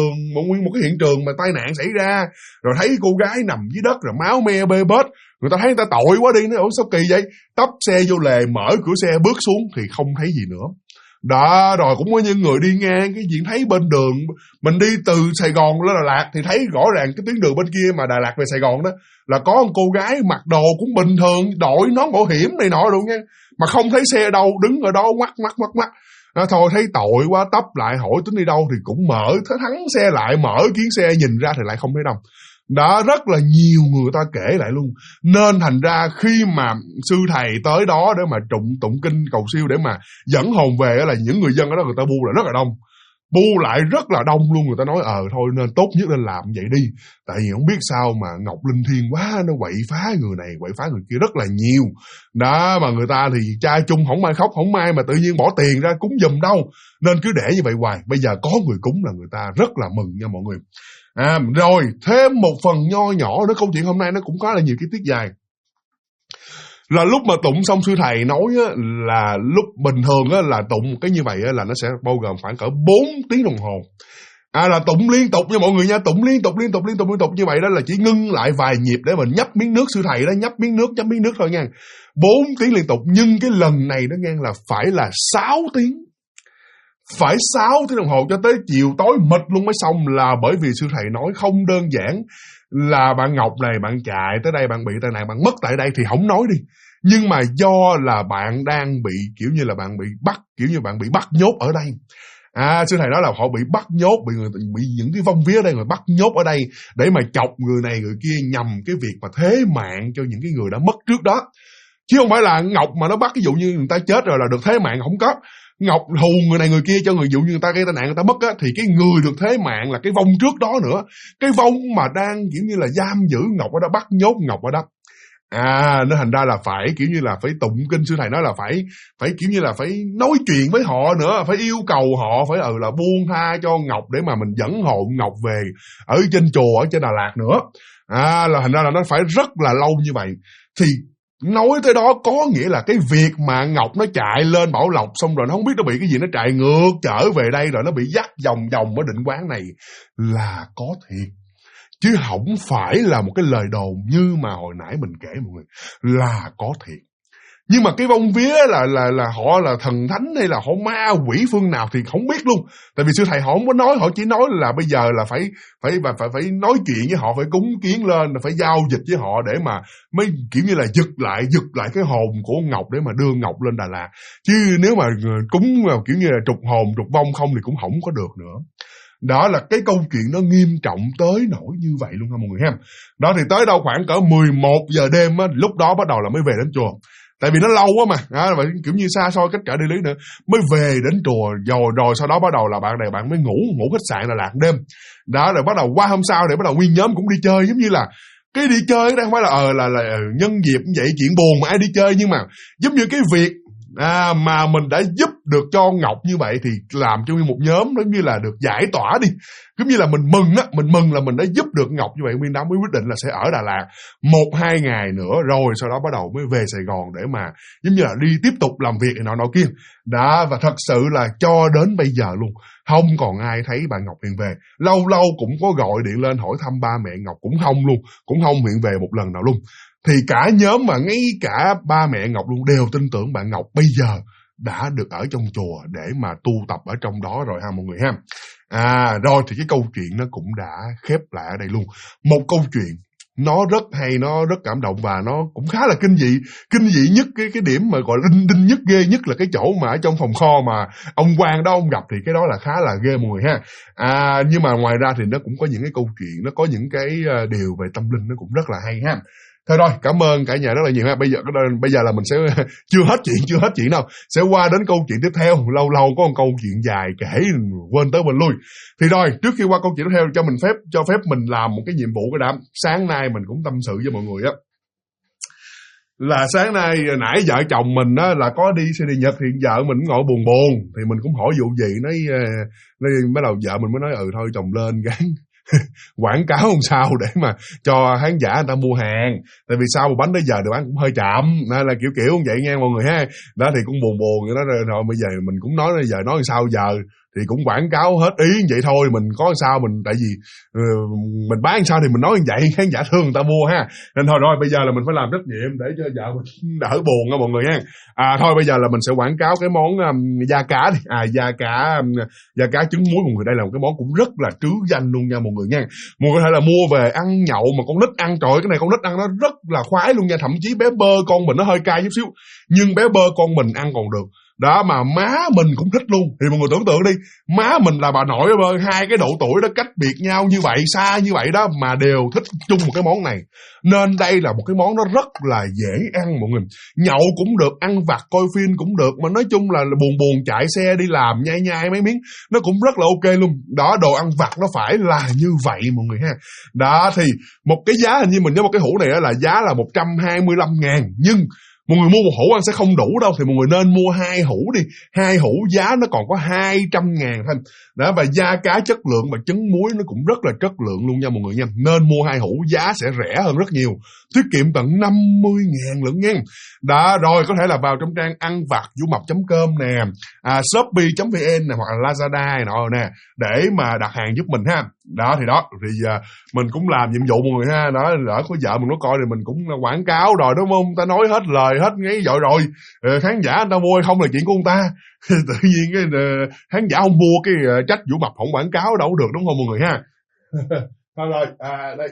hiện trường mà tai nạn xảy ra, rồi thấy cô gái nằm dưới đất rồi máu me bê bết. Người ta thấy người ta tội quá đi, nói sao kỳ vậy, tấp xe vô lề, mở cửa xe bước xuống thì không thấy gì nữa. Đó, rồi cũng có những người đi ngang cái chuyện thấy bên đường, mình đi từ Sài Gòn lên Đà Lạt thì thấy rõ ràng cái tuyến đường bên kia mà Đà Lạt về Sài Gòn đó, là có một cô gái mặc đồ cũng bình thường, đội nón bảo hiểm này nọ luôn nha, mà không thấy xe đâu, đứng ở đó ngoắt. Thôi thấy tội quá, tấp lại hỏi tính đi đâu thì cũng mở, thắng xe lại, mở kiến xe nhìn ra thì lại không thấy đâu. Đó, rất là nhiều người ta kể lại luôn. Nên thành ra khi mà sư thầy tới đó để mà tụng kinh cầu siêu để mà dẫn hồn về là những người dân ở đó người ta bu lại rất là đông. Bu lại rất là đông luôn, người ta nói thôi nên tốt nhất nên làm vậy đi. Tại vì không biết sao mà Ngọc Linh Thiên quá, nó quậy phá người này, quậy phá người kia rất là nhiều. Đó, mà người ta thì cha chung không ai khóc, không ai mà tự nhiên bỏ tiền ra cúng giùm đâu. Nên cứ để như vậy hoài. Bây giờ có người cúng là người ta rất là mừng nha mọi người. Rồi, thêm một phần nho nhỏ nữa, câu chuyện hôm nay nó cũng có là nhiều cái tiết dài. Là lúc mà tụng xong sư thầy nói á, là lúc bình thường á, là tụng cái như vậy á, là nó sẽ bao gồm khoảng cỡ 4 tiếng đồng hồ. Là tụng liên tục nha mọi người nha, tụng liên tục như vậy đó, là chỉ ngưng lại vài nhịp để mình nhấp miếng nước, sư thầy đó nhấp miếng nước thôi nha. 4 tiếng liên tục, nhưng cái lần này nó nghe là phải là 6 tiếng. Phải 6 tiếng đồng hồ cho tới chiều tối mịt luôn mới xong, là bởi vì sư thầy nói không đơn giản là bạn Ngọc này bạn chạy tới đây bạn bị tai nạn, bạn mất tại đây thì không nói đi. Nhưng mà do là bạn đang bị kiểu như là bạn bị bắt, kiểu như bạn bị bắt nhốt ở đây. Sư thầy nói là họ bị bắt nhốt, bị những cái vong vía ở đây, người bắt nhốt ở đây để mà chọc người này người kia nhằm cái việc mà thế mạng cho những cái người đã mất trước đó. Chứ không phải là Ngọc mà nó bắt ví dụ như người ta chết rồi là được thế mạng, không có. Ngọc hù người này người kia cho người dụ như người ta gây tai nạn người ta mất á, thì cái người được thế mạng là cái vong trước đó nữa. Cái vong mà đang kiểu như là giam giữ Ngọc ở đó, bắt nhốt Ngọc ở đó. Nên thành ra là phải kiểu như là phải tụng kinh, sư thầy nói là phải kiểu như là phải nói chuyện với họ nữa, phải yêu cầu họ phải là buông tha cho Ngọc để mà mình dẫn hồn Ngọc về ở trên chùa ở trên Đà Lạt nữa. Là thành ra là nó phải rất là lâu như vậy. Thì nói tới đó có nghĩa là cái việc mà Ngọc nó chạy lên Bảo Lộc xong rồi nó không biết nó bị cái gì, nó chạy ngược trở về đây rồi nó bị dắt vòng vòng ở Định Quán này là có thiệt. Chứ không phải là một cái lời đồn như mà hồi nãy mình kể mọi người, là có thiệt. Nhưng mà cái vong vía là họ là thần thánh hay là họ ma quỷ phương nào thì không biết luôn. Tại vì sư thầy họ không có nói, họ chỉ nói là bây giờ là phải nói chuyện với họ, phải cúng kiến lên, phải giao dịch với họ để mà mới kiểu như là giật lại cái hồn của Ngọc để mà đưa Ngọc lên Đà Lạt. Chứ nếu mà cúng kiểu như là trục hồn trục vong không thì cũng không có được nữa. Đó là cái câu chuyện nó nghiêm trọng tới nỗi như vậy luôn ha mọi người ha. Đó thì tới đâu khoảng cỡ 11 giờ đêm á, lúc đó bắt đầu là mới về đến chùa. Tại vì nó lâu quá mà, và kiểu như xa xôi cách cả địa lý nữa, mới về đến chùa rồi sau đó bắt đầu là bạn này bạn mới ngủ khách sạn Đà Lạt đêm. Đó rồi bắt đầu qua hôm sau thì bắt đầu nguyên nhóm cũng đi chơi, giống như là cái đi chơi đây không phải là nhân dịp vậy chuyện buồn mà ai đi chơi, nhưng mà giống như cái việc mà mình đã giúp được cho Ngọc như vậy thì làm cho một nhóm nó như là được giải tỏa đi. Giống như là mình mừng là mình đã giúp được Ngọc như vậy, Nguyên Đám mới quyết định là sẽ ở Đà Lạt 1-2 ngày nữa, rồi sau đó bắt đầu mới về Sài Gòn để mà giống như là đi tiếp tục làm việc này nọ kia. Đó, và thật sự là cho đến bây giờ luôn không còn ai thấy bà Ngọc hiện về. Lâu lâu cũng có gọi điện lên hỏi thăm ba mẹ Ngọc cũng không hiện về một lần nào luôn. Thì cả nhóm mà ngay cả ba mẹ Ngọc luôn đều tin tưởng bạn Ngọc bây giờ đã được ở trong chùa để mà tu tập ở trong đó rồi ha mọi người ha. Rồi thì cái câu chuyện nó cũng đã khép lại ở đây luôn. Một câu chuyện nó rất hay, nó rất cảm động và nó cũng khá là kinh dị nhất. Cái điểm mà gọi là đinh nhất, ghê nhất là cái chỗ mà ở trong phòng kho mà ông quan đó ông gặp, thì cái đó là khá là ghê mọi người ha. Nhưng mà ngoài ra thì nó cũng có những cái câu chuyện, nó có những cái điều về tâm linh nó cũng rất là hay ha. Thôi rồi, cảm ơn cả nhà rất là nhiều ha. Bây giờ là mình sẽ chưa hết chuyện đâu. Sẽ qua đến câu chuyện tiếp theo. Lâu có một câu chuyện dài kể quên tới quên lui. Thì rồi, trước khi qua câu chuyện tiếp theo cho phép mình làm một cái nhiệm vụ cái đã. Sáng nay mình cũng tâm sự với mọi người á. Là sáng nay nãy vợ chồng mình á là có đi sinh nhật, thì vợ mình cũng ngồi buồn thì mình cũng hỏi vụ gì, nói bắt đầu vợ mình mới nói thôi chồng lên gán quảng cáo làm sao để mà cho khán giả người ta mua hàng, tại vì sao một bánh tới giờ được bán cũng hơi chậm, nên là kiểu vậy nha mọi người ha. Đó thì cũng buồn vậy đó, rồi bây giờ mình cũng nói giờ nói sao giờ thì cũng quảng cáo hết ý vậy thôi, mình có sao mình, tại vì mình bán sao thì mình nói như vậy khán giả thương người ta mua ha. Nên thôi rồi bây giờ là mình phải làm trách nhiệm để cho vợ mình đỡ buồn nha mọi người ha. Thôi bây giờ là mình sẽ quảng cáo cái món da cá đi. Da cá trứng muối mọi người, đây là một cái món cũng rất là trứ danh luôn nha mọi người nha. Mọi người có thể là mua về ăn nhậu mà con nít ăn, trời ơi, cái này con nít ăn nó rất là khoái luôn nha. Thậm chí bé Bơ con mình nó hơi cay chút xíu, nhưng bé Bơ con mình ăn còn được. Đó, mà má mình cũng thích luôn. Thì mọi người tưởng tượng đi, má mình là bà nội ơi, hai cái độ tuổi đó cách biệt nhau như vậy, xa như vậy đó, mà đều thích chung một cái món này. Nên đây là một cái món nó rất là dễ ăn mọi người. Nhậu cũng được, ăn vặt coi phim cũng được, mà nói chung là buồn chạy xe đi làm nhai mấy miếng nó cũng rất là ok luôn. Đó, đồ ăn vặt nó phải là như vậy mọi người ha. Đó thì một cái giá, hình như mình nhớ một cái hũ này là giá là 125.000, nhưng mọi người mua một hũ ăn sẽ không đủ đâu, thì mọi người nên mua 2 hũ đi. 2 hũ giá nó còn có 200.000 thôi. Đó, và da cá chất lượng và trứng muối nó cũng rất là chất lượng luôn nha mọi người nha. Nên mua 2 hũ, giá sẽ rẻ hơn rất nhiều, tiết kiệm tận 50.000 lận nha. Đó, rồi có thể là vào trong trang ăn vặt vuamập.com nè, shopee.vn nè, hoặc là Lazada này nọ nè, để mà đặt hàng giúp mình ha. Đó thì mình cũng làm nhiệm vụ mọi người ha. Đó, lỡ có vợ mình có coi thì mình cũng quảng cáo rồi đúng không? Ta nói hết lời hết ngay dội rồi, khán giả người ta mua hay không là chuyện của người ta. Tự nhiên cái khán giả không mua cái trách Vũ Mập không quảng cáo đâu được, đúng không mọi người ha. Thôi rồi, đây.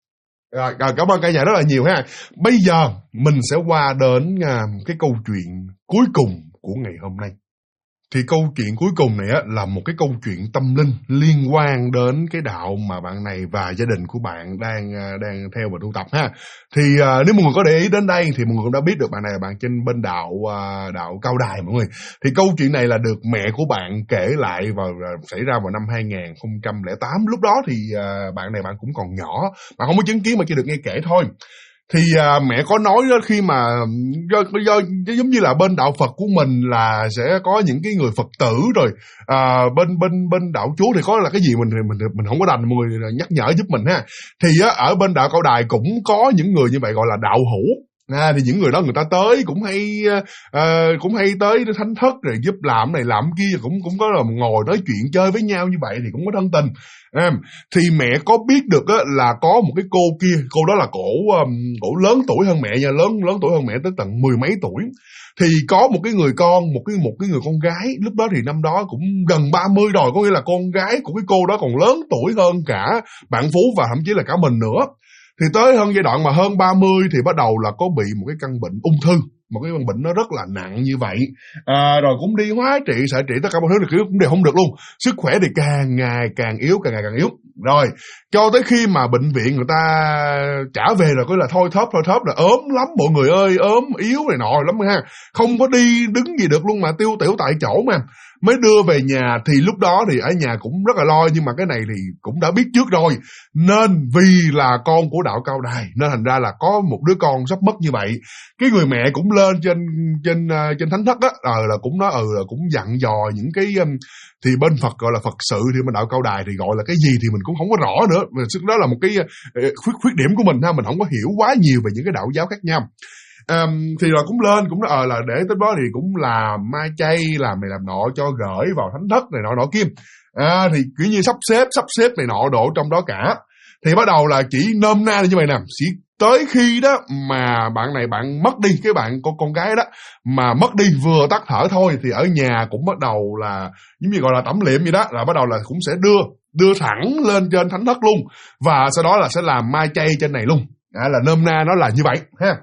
Rồi, cảm ơn cả nhà rất là nhiều ha. Bây giờ mình sẽ qua đến cái câu chuyện cuối cùng của ngày hôm nay. Thì câu chuyện cuối cùng này á, là một cái câu chuyện tâm linh liên quan đến cái đạo mà bạn này và gia đình của bạn đang theo và tu tập ha. Thì nếu mọi người có để ý đến đây thì mọi người cũng đã biết được bạn này là bạn trên bên đạo Cao Đài mọi người. Thì câu chuyện này là được mẹ của bạn kể lại xảy ra vào năm 2008. Lúc đó thì bạn này bạn cũng còn nhỏ, bạn không có chứng kiến mà chỉ được nghe kể thôi. Thì mẹ có nói đó, khi mà do giống như là bên đạo Phật của mình là sẽ có những cái người Phật tử rồi, bên đạo Chúa thì có là cái gì mình không có đành, mọi người nhắc nhở giúp mình ha. Thì ở bên đạo Cao Đài cũng có những người như vậy gọi là đạo hữu. Thì những người đó người ta tới cũng hay tới thánh thất rồi giúp làm này làm kia, cũng có là ngồi nói chuyện chơi với nhau như vậy thì cũng có thân tình. Thì mẹ có biết được là có một cái cô kia, cô đó là cổ lớn tuổi hơn mẹ nha, lớn tuổi hơn mẹ tới tận 10 mấy tuổi. Thì có một cái người con, một cái người con gái, lúc đó thì năm đó cũng gần 30 rồi, có nghĩa là con gái của cái cô đó còn lớn tuổi hơn cả bạn Phú và thậm chí là cả mình nữa. Thì tới hơn giai đoạn mà hơn 30 thì bắt đầu là có bị một cái căn bệnh ung thư, một cái căn bệnh nó rất là nặng như vậy. Rồi cũng đi hóa trị, xạ trị tất cả mọi thứ thì cũng đều không được luôn. Sức khỏe thì càng ngày càng yếu. Rồi cho tới khi mà bệnh viện người ta trả về rồi, cứ là thôi thóp là ốm lắm mọi người ơi, ốm yếu này nọ lắm ha, không có đi đứng gì được luôn mà tiêu tiểu tại chỗ mà. Mới đưa về nhà thì lúc đó thì ở nhà cũng rất là lo, nhưng mà cái này thì cũng đã biết trước rồi. Nên vì là con của đạo Cao Đài nên thành ra là có một đứa con sắp mất như vậy. Cái người mẹ cũng lên trên thánh thất á, là cũng nói là cũng dặn dò những cái thì bên Phật gọi là Phật sự, thì bên đạo Cao Đài thì gọi là cái gì thì mình cũng không có rõ nữa. Đó là một cái khuyết điểm của mình ha, mình không có hiểu quá nhiều về những cái đạo giáo khác nhau. Thì là cũng lên cũng là để tới đó thì cũng làm mai chay, làm này làm nọ cho gửi vào thánh thất này nọ kim. Thì kiểu như sắp xếp này nọ độ trong đó cả. Thì bắt đầu là chỉ nôm na như vậy nè, chỉ tới khi đó mà bạn này bạn mất đi, cái bạn con gái đó mà mất đi vừa tắt thở thôi, thì ở nhà cũng bắt đầu là giống như gọi là tẩm liệm vậy đó, là bắt đầu là cũng sẽ đưa thẳng lên trên thánh thất luôn, và sau đó là sẽ làm mai chay trên này luôn. Là nôm na nó là như vậy ha.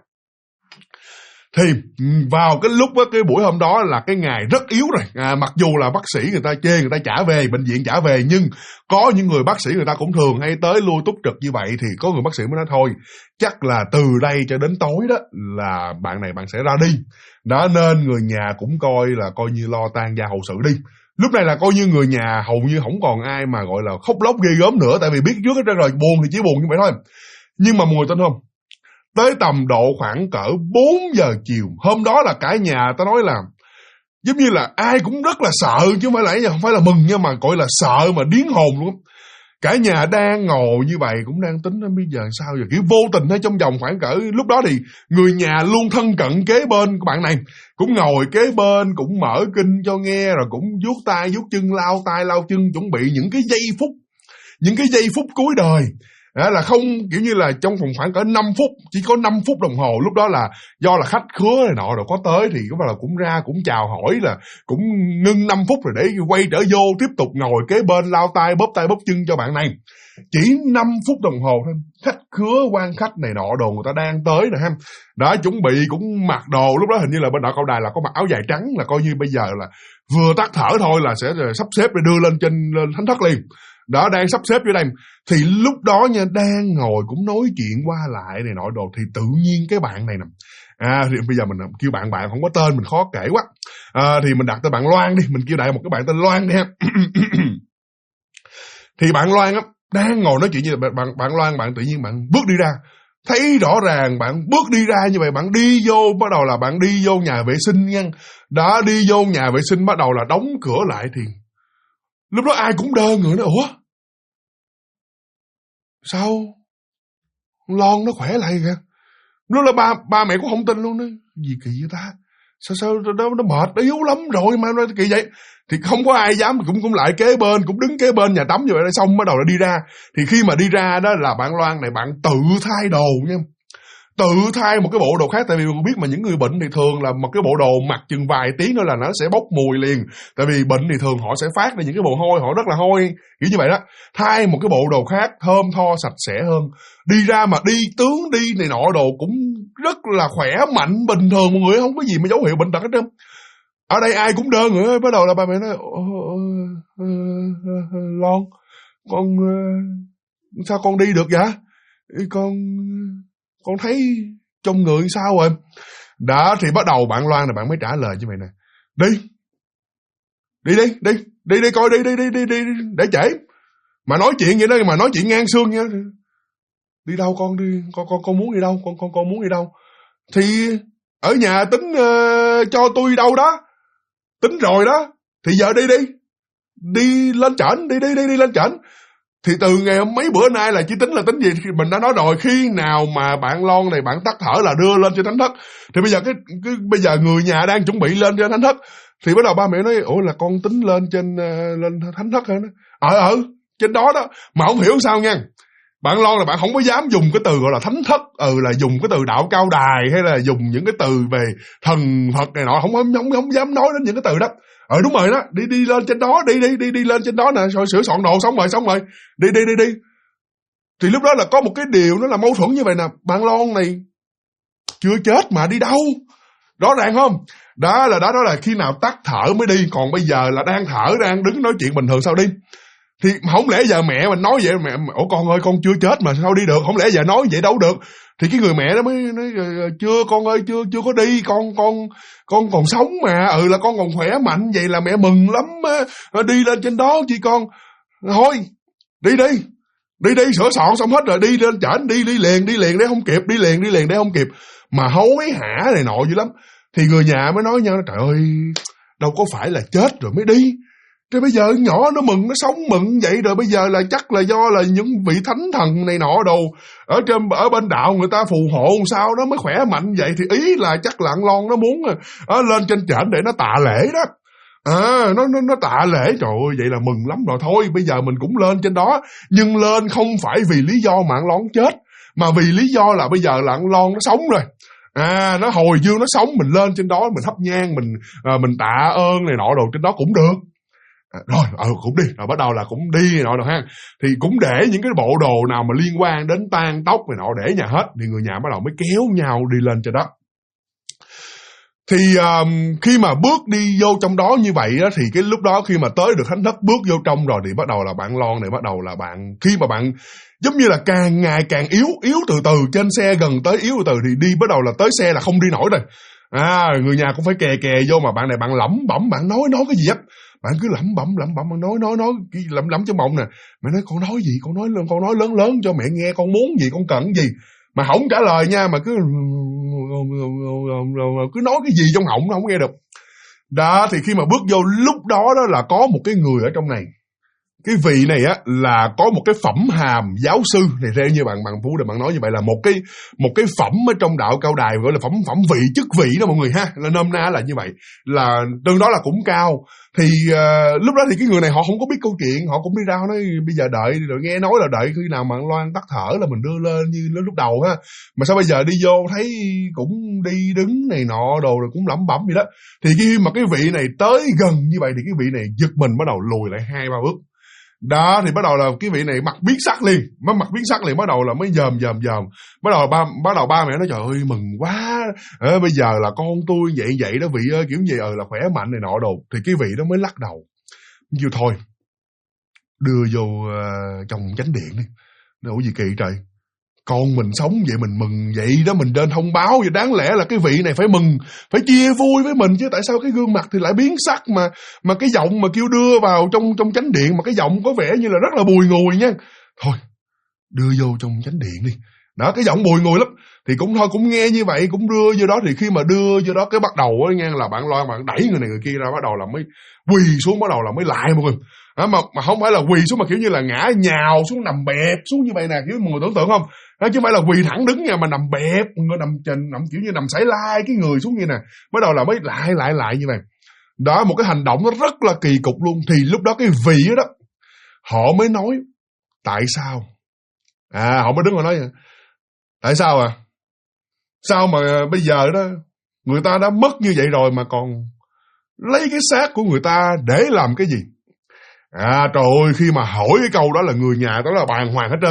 Thì vào cái lúc cái buổi hôm đó là cái ngày rất yếu rồi, mặc dù là bác sĩ người ta chê, người ta trả về, bệnh viện trả về, nhưng có những người bác sĩ người ta cũng thường hay tới lui túc trực như vậy, thì có người bác sĩ mới nói thôi chắc là từ đây cho đến tối đó là bạn này bạn sẽ ra đi đó, nên người nhà cũng coi như lo tang gia hậu sự đi. Lúc này là coi như người nhà hầu như không còn ai mà gọi là khóc lóc ghê gớm nữa, tại vì biết trước hết rồi, buồn thì chỉ buồn như vậy thôi. Nhưng mà mọi người tin không, tới tầm độ khoảng cỡ 4 giờ chiều hôm đó là cả nhà ta nói là giống như là ai cũng rất là sợ, chứ không phải là mừng nha, mà gọi là sợ mà điếng hồn luôn. Cả nhà đang ngồi như vậy cũng đang tính bây giờ sao giờ, kiểu vô tình hay trong vòng khoảng cỡ lúc đó thì người nhà luôn thân cận kế bên của bạn này cũng ngồi kế bên, cũng mở kinh cho nghe, rồi cũng vuốt tay vuốt chân, lau tay lau chân, chuẩn bị những cái giây phút cuối đời. Là không kiểu như là trong vòng khoảng cỡ 5 phút, chỉ có 5 phút đồng hồ. Lúc đó là do là khách khứa này nọ rồi có tới thì cũng là cũng ra cũng chào hỏi, là cũng ngưng 5 phút rồi để quay trở vô tiếp tục ngồi kế bên lau tay bóp chân cho bạn này. Chỉ 5 phút đồng hồ thôi, khách khứa quan khách này nọ đồ người ta đang tới rồi ha. Đã chuẩn bị cũng mặc đồ, lúc đó hình như là bên đạo Cao Đài là có mặc áo dài trắng, là coi như bây giờ là vừa tắt thở thôi là sẽ sắp xếp để đưa lên thánh thất liền. Đó, đang sắp xếp dưới đây. Thì lúc đó nha, đang ngồi cũng nói chuyện qua lại này nọ đồ, thì tự nhiên cái bạn này nè, thì bây giờ mình kêu bạn không có tên, mình khó kể quá. Thì mình đặt tên bạn Loan đi, mình kêu đại một cái bạn tên Loan đi ha. Thì bạn Loan á, đang ngồi nói chuyện như là bạn Loan, bạn tự nhiên bạn bước đi ra. Thấy rõ ràng bạn bước đi ra như vậy, bạn đi vô, bắt đầu là bạn đi vô nhà vệ sinh nha. Đó, đi vô nhà vệ sinh bắt đầu là đóng cửa lại, thì lúc đó ai cũng đơ người, nói ủa sao Lon nó khỏe lại kìa. Nó là ba mẹ cũng không tin luôn đó. Gì kỳ vậy ta, sao nó mệt, nó yếu lắm rồi mà nó kỳ vậy. Thì không có ai dám, cũng lại kế bên, cũng đứng kế bên nhà tắm như vậy. Xong bắt đầu là đi ra. Thì khi mà đi ra đó là bạn Loan này bạn tự thay đồ nha, tự thay một cái bộ đồ khác. Tại vì mình biết mà những người bệnh thì thường là một cái bộ đồ mặc chừng vài tiếng nữa là nó sẽ bốc mùi liền. Tại vì bệnh thì thường họ sẽ phát ra những cái mồ hôi, họ rất là hôi kiểu như vậy đó. Thay một cái bộ đồ khác thơm tho sạch sẽ hơn, đi ra mà đi tướng đi này nọ đồ cũng rất là khỏe mạnh bình thường, mọi người không có gì mà dấu hiệu bệnh tật hết trơn. Ở đây ai cũng đơ người ơi. Bắt đầu là ba mẹ nói Lon, con sao con đi được vậy? Con thấy trong người sao rồi? Đó, thì bắt đầu bạn Loan này bạn mới trả lời như vậy nè. Đi coi, đi để trễ. Mà nói chuyện vậy đó, mà nói chuyện ngang xương nha. Đi đâu con đi, con muốn đi đâu? Con muốn đi đâu? Thì ở nhà tính cho tôi đi đâu đó. Tính rồi đó. Thì giờ đi lên trển, đi lên trển. Thì từ ngày mấy bữa nay là chỉ tính là tính gì? Mình đã nói rồi, khi nào mà bạn Lon này bạn tắt thở là đưa lên trên thánh thất. Thì bây giờ bây giờ người nhà đang chuẩn bị lên trên thánh thất, thì bắt đầu ba mẹ nói ủa là con tính lên trên lên thánh thất hả? Trên đó đó. Mà không hiểu sao nha, bạn Lon là bạn không có dám dùng cái từ gọi là thánh thất, là dùng cái từ đạo cao đài hay là dùng những cái từ về thần Phật này nọ, không dám nói đến những cái từ đó. Đúng rồi đó, đi lên trên đó, đi lên trên đó nè, rồi sửa soạn đồ xong rồi, đi. Thì lúc đó là có một cái điều nó là mâu thuẫn như vậy nè, bạn Lon này chưa chết mà đi đâu, rõ ràng không? Đó là khi nào tắt thở mới đi, còn bây giờ là đang thở, đang đứng nói chuyện bình thường sao đi? Thì không lẽ giờ mẹ mình nói vậy, mẹ con ơi con chưa chết mà sao đi được, không lẽ giờ nói vậy đâu được. Thì cái người mẹ đó mới nói chưa con ơi, chưa có đi, con còn sống mà, là con còn khỏe mạnh, vậy là mẹ mừng lắm á, đi lên trên đó chi con. Thôi đi sửa soạn xong hết rồi đi lên trển, đi liền để không kịp, đi liền để không kịp, mà hối hả này nọ dữ lắm. Thì người nhà mới nói nhau, trời ơi đâu có phải là chết rồi mới đi, thế bây giờ nhỏ nó mừng, nó sống mừng vậy rồi, bây giờ là chắc là do là những vị thánh thần này nọ đồ ở bên đạo người ta phù hộ sao đó mới khỏe mạnh vậy. Thì ý là chắc là Lon nó muốn lên trên trển để nó tạ lễ đó. Nó tạ lễ, trời ơi vậy là mừng lắm rồi. Thôi bây giờ mình cũng lên trên đó, nhưng lên không phải vì lý do mà Lon chết, mà vì lý do là bây giờ là Lon nó sống rồi. Nó hồi dương nó sống, mình lên trên đó mình thắp nhang, mình tạ ơn này nọ đồ trên đó cũng được. Cũng đi, rồi bắt đầu là cũng đi nọ rồi ha. Thì cũng để những cái bộ đồ nào mà liên quan đến tang tóc này nọ để nhà hết. Thì người nhà bắt đầu mới kéo nhau đi lên trên đó. Thì khi mà bước đi vô trong đó như vậy đó, thì cái lúc đó khi mà tới được thánh thất, bước vô trong rồi, thì bắt đầu là bạn Lon này bắt đầu là bạn, khi mà bạn giống như là càng ngày càng yếu từ từ, trên xe gần tới yếu từ từ, thì đi bắt đầu là tới xe là không đi nổi rồi. Người nhà cũng phải kè vô, mà bạn này bạn lẩm bẩm, bạn nói cái gì á, bạn cứ lẩm bẩm, bạn nói lẩm trong mộng nè. Mẹ nói con nói gì, con nói lớn cho mẹ nghe, con muốn gì, con cần gì, mà không trả lời nha, mà cứ nói cái gì trong họng nó không nghe được. Đó, thì khi mà bước vô lúc đó đó là có một cái người ở trong này. Cái vị này á là có một cái phẩm hàm giáo sư này, theo như bạn Phú Đề bạn nói như vậy, là một cái phẩm ở trong đạo cao đài, gọi là phẩm vị, chức vị đó mọi người ha, là nôm na là như vậy, là tương đó là cũng cao. Thì lúc đó thì cái người này họ không có biết câu chuyện, họ cũng đi ra nói bây giờ đợi, rồi nghe nói là đợi khi nào mà Loan tắt thở là mình đưa lên như lúc đầu ha, mà sao bây giờ đi vô thấy cũng đi đứng này nọ đồ rồi cũng lẩm bẩm gì đó. Thì khi mà cái vị này tới gần như vậy thì cái vị này giật mình, bắt đầu lùi lại 2-3 bước. Đó, thì bắt đầu là cái vị này mặt biến sắc liền, bắt đầu là mới dòm. Bắt đầu ba mẹ nói trời ơi mừng quá, bây giờ là con tôi vậy đó vị ơi, kiểu gì là khỏe mạnh này nọ đồ. Thì cái vị đó mới lắc đầu, như thôi đưa vô trong chánh điện đi. Ủa gì kỳ trời, con mình sống vậy mình mừng vậy đó, mình nên thông báo vậy, đáng lẽ là cái vị này phải mừng, phải chia vui với mình chứ, tại sao cái gương mặt thì lại biến sắc, mà cái giọng mà kêu đưa vào trong chánh điện mà cái giọng có vẻ như là rất là bùi ngùi nha. Thôi đưa vô trong chánh điện đi. Đó, cái giọng bùi ngùi lắm. Thì cũng nghe như vậy, cũng đưa vô đó. Thì khi mà đưa vô đó cái bắt đầu á nghe là bạn Loan bạn đẩy người này người kia ra, bắt đầu là mới quỳ xuống, bắt đầu là mới lại mọi người. Mà không phải là quỳ xuống mà kiểu như là ngã nhào xuống, nằm bẹp xuống như vậy nè, kiểu mọi người tưởng tượng không? Chứ không phải là quỳ thẳng đứng nha, mà nằm bẹp, nằm kiểu như nằm sải lai cái người xuống như nè, bắt đầu là mới lại như vậy. Đó, một cái hành động nó rất là kỳ cục luôn. Thì lúc đó cái vị đó họ mới nói tại sao? Họ mới đứng và nói tại sao sao mà bây giờ đó người ta đã mất như vậy rồi mà còn lấy cái xác của người ta để làm cái gì? Trời ơi, khi mà hỏi cái câu đó là người nhà đó là bàng hoàng hết trơn.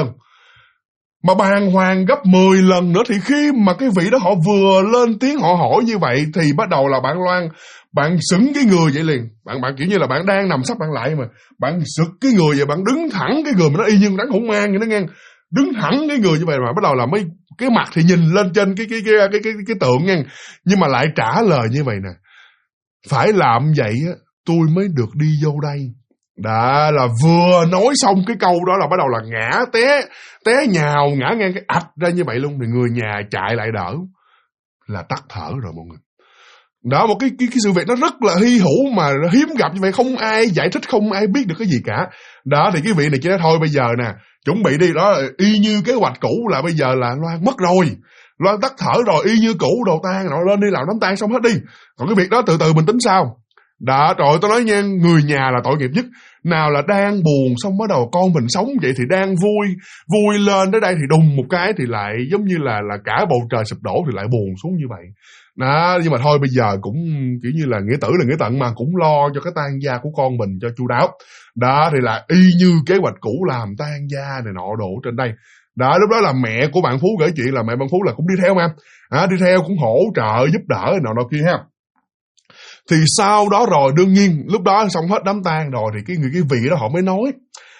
Mà bàng hoàng gấp 10 lần nữa. Thì khi mà cái vị đó họ vừa lên tiếng họ hỏi như vậy, thì bắt đầu là bạn Loan, bạn sững cái người vậy liền. Bạn kiểu như là bạn đang nằm sắp bạn lại mà bạn sực cái người vậy, bạn đứng thẳng cái người mà nó y như rắn hổ mang vậy đó nghe. Đứng thẳng cái người như vậy mà bắt đầu là mấy cái mặt thì nhìn lên trên cái tượng nha, nhưng mà lại trả lời như vậy nè: phải làm vậy á tôi mới được đi vô đây. Đã là vừa nói xong cái câu đó là bắt đầu là ngã té nhào, ngã ngang cái ạch ra như vậy luôn. Thì người nhà chạy lại đỡ là tắt thở rồi mọi người. Đó, một cái sự việc nó rất là hy hữu mà hiếm gặp như vậy, không ai giải thích, không ai biết được cái gì cả. Đó, thì cái vị này chỉ nói thôi bây giờ nè, chuẩn bị đi, đó y như kế hoạch cũ là bây giờ là Loan mất rồi, Loan tắt thở rồi, y như cũ, đồ tang nó lên đi làm đám tang xong hết đi, còn cái việc đó từ từ mình tính sau. Đó, trời ơi, tôi nói nha, người nhà là tội nghiệp nhất. Nào là đang buồn xong bắt đầu con mình sống vậy thì đang vui lên tới đây thì đùng một cái thì lại giống như là cả bầu trời sụp đổ thì lại buồn xuống như vậy. Đó, nhưng mà thôi bây giờ cũng kiểu như là nghĩa tử là nghĩa tận mà, cũng lo cho cái tang gia của con mình cho chu đáo. Đó thì là y như kế hoạch cũ làm tang gia này nọ đồ trên đây. Đó, lúc đó là mẹ của bạn Phú gửi chuyện là mẹ bạn Phú là cũng đi theo mà. Đi theo cũng hỗ trợ giúp đỡ nọ kia ha. Thì sau đó rồi đương nhiên lúc đó xong hết đám tang rồi thì cái vị đó họ mới nói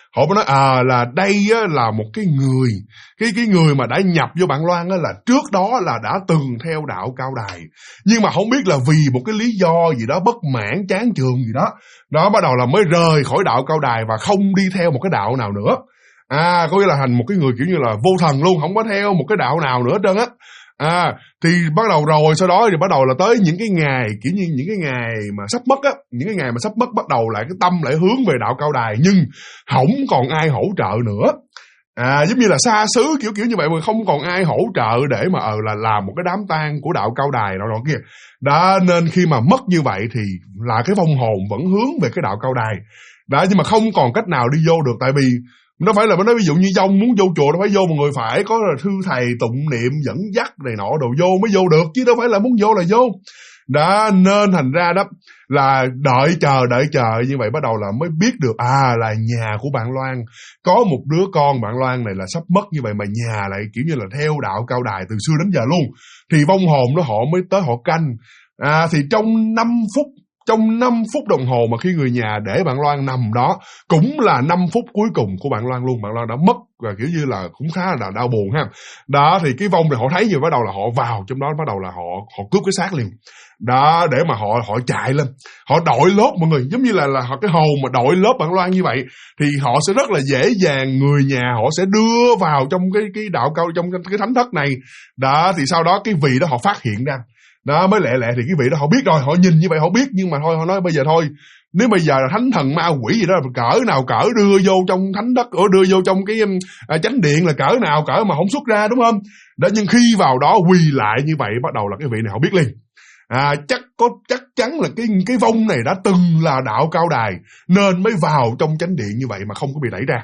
là đây á, là một cái người cái người mà đã nhập vô bạn Loan á, là trước đó là đã từng theo đạo Cao Đài, nhưng mà không biết là vì một cái lý do gì đó, bất mãn chán chường gì đó, bắt đầu là mới rời khỏi đạo Cao Đài và không đi theo một cái đạo nào nữa. Có nghĩa là thành một cái người kiểu như là vô thần luôn, không có theo một cái đạo nào nữa hết trơn á. Thì bắt đầu rồi sau đó thì bắt đầu là tới những cái ngày kiểu như những cái ngày mà sắp mất á, những cái ngày mà sắp mất bắt đầu lại cái tâm lại hướng về đạo Cao Đài, nhưng không còn ai hỗ trợ nữa. Giống như là xa xứ kiểu như vậy mà không còn ai hỗ trợ để mà là làm một cái đám tang của đạo Cao Đài nọ kia. Đó, nên khi mà mất như vậy thì là cái vong hồn vẫn hướng về cái đạo Cao Đài. Đó, nhưng mà không còn cách nào đi vô được, tại vì nó phải là nó ví dụ như dông muốn vô chùa nó phải vô, một người phải có thư thầy tụng niệm dẫn dắt này nọ đồ vô mới vô được, chứ đâu phải là muốn vô là vô. Đó, nên thành ra đó là đợi chờ như vậy bắt đầu là mới biết được là nhà của bạn Loan có một đứa con bạn Loan này là sắp mất như vậy, mà nhà lại kiểu như là theo đạo Cao Đài từ xưa đến giờ luôn. Thì vong hồn đó họ mới tới họ canh. Thì trong 5 phút đồng hồ mà khi người nhà để bạn Loan nằm đó, cũng là 5 phút cuối cùng của bạn Loan luôn. Bạn Loan đã mất và kiểu như là cũng khá là đau buồn ha. Đó, thì cái vong này họ thấy như bắt đầu là họ vào trong đó, bắt đầu là họ cướp cái xác liền. Đó, để mà họ chạy lên, họ đội lốt mọi người, giống như là họ cái hồn mà đội lốt bạn Loan như vậy thì họ sẽ rất là dễ dàng, người nhà họ sẽ đưa vào trong cái đạo cao, trong cái thánh thất này. Đó, thì sau đó cái vị đó họ phát hiện ra. Đó, mới lẹ thì cái vị đó họ biết rồi, họ nhìn như vậy họ biết, nhưng mà thôi họ nói bây giờ thôi, nếu bây giờ là thánh thần ma quỷ gì đó cỡ nào cỡ đưa vô trong thánh đất, đưa vô trong cái chánh điện là cỡ nào cỡ mà không xuất ra, đúng không? Đó, nhưng khi vào đó quỳ lại như vậy bắt đầu là cái vị này họ biết liền. Chắc chắn là cái vong này đã từng là đạo Cao Đài nên mới vào trong chánh điện như vậy mà không có bị đẩy ra.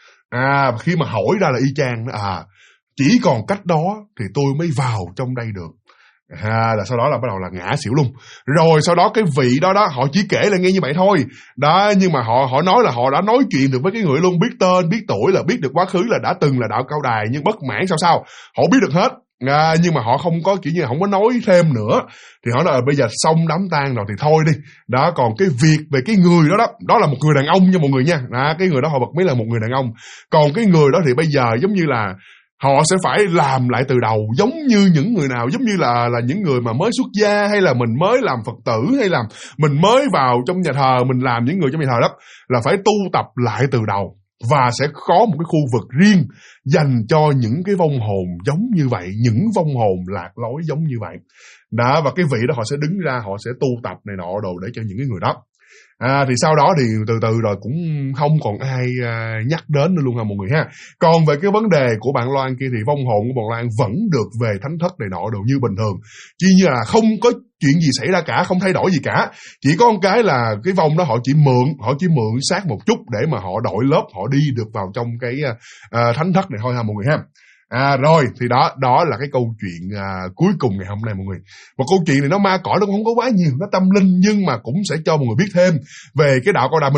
Khi mà hỏi ra là y chang chỉ còn cách đó thì tôi mới vào trong đây được. Là sau đó là bắt đầu là ngã xỉu luôn. Rồi sau đó cái vị đó họ chỉ kể là nghe như vậy thôi. Đó, nhưng mà họ nói là họ đã nói chuyện được với cái người luôn, biết tên, biết tuổi, là biết được quá khứ là đã từng là đạo Cao Đài, nhưng bất mãn sao họ biết được hết. Nhưng mà họ không có kiểu như không có nói thêm nữa. Thì họ nói bây giờ xong đám tang rồi thì thôi đi. Đó, còn cái việc về cái người đó là một người đàn ông nha mọi người nha. Cái người đó họ bật mí là một người đàn ông. Còn cái người đó thì bây giờ giống như là họ sẽ phải làm lại từ đầu, giống như những người nào, giống như là những người mà mới xuất gia, hay là mình mới làm Phật tử, hay là mình mới vào trong nhà thờ, mình làm những người trong nhà thờ đó, là phải tu tập lại từ đầu. Và sẽ có một cái khu vực riêng dành cho những cái vong hồn giống như vậy, những vong hồn lạc lối giống như vậy. Đó, và cái vị đó họ sẽ đứng ra, họ sẽ tu tập này nọ đồ để cho những cái người đó. Thì sau đó thì từ từ rồi cũng không còn ai nhắc đến nữa luôn mọi người ha. Còn về cái vấn đề của bạn Loan kia thì vong hồn của bạn Loan vẫn được về thánh thất này nọ đồ như bình thường, chỉ như là không có chuyện gì xảy ra cả, không thay đổi gì cả. Chỉ có một cái là cái vong đó họ chỉ mượn xác một chút để mà họ đổi lớp, họ đi được vào trong cái thánh thất này thôi ha mọi người ha. Rồi thì đó là cái câu chuyện cuối cùng ngày hôm nay mọi người. Một câu chuyện này nó ma cõi, nó cũng không có quá nhiều, nó tâm linh, nhưng mà cũng sẽ cho mọi người biết thêm về cái đạo Cao Đài.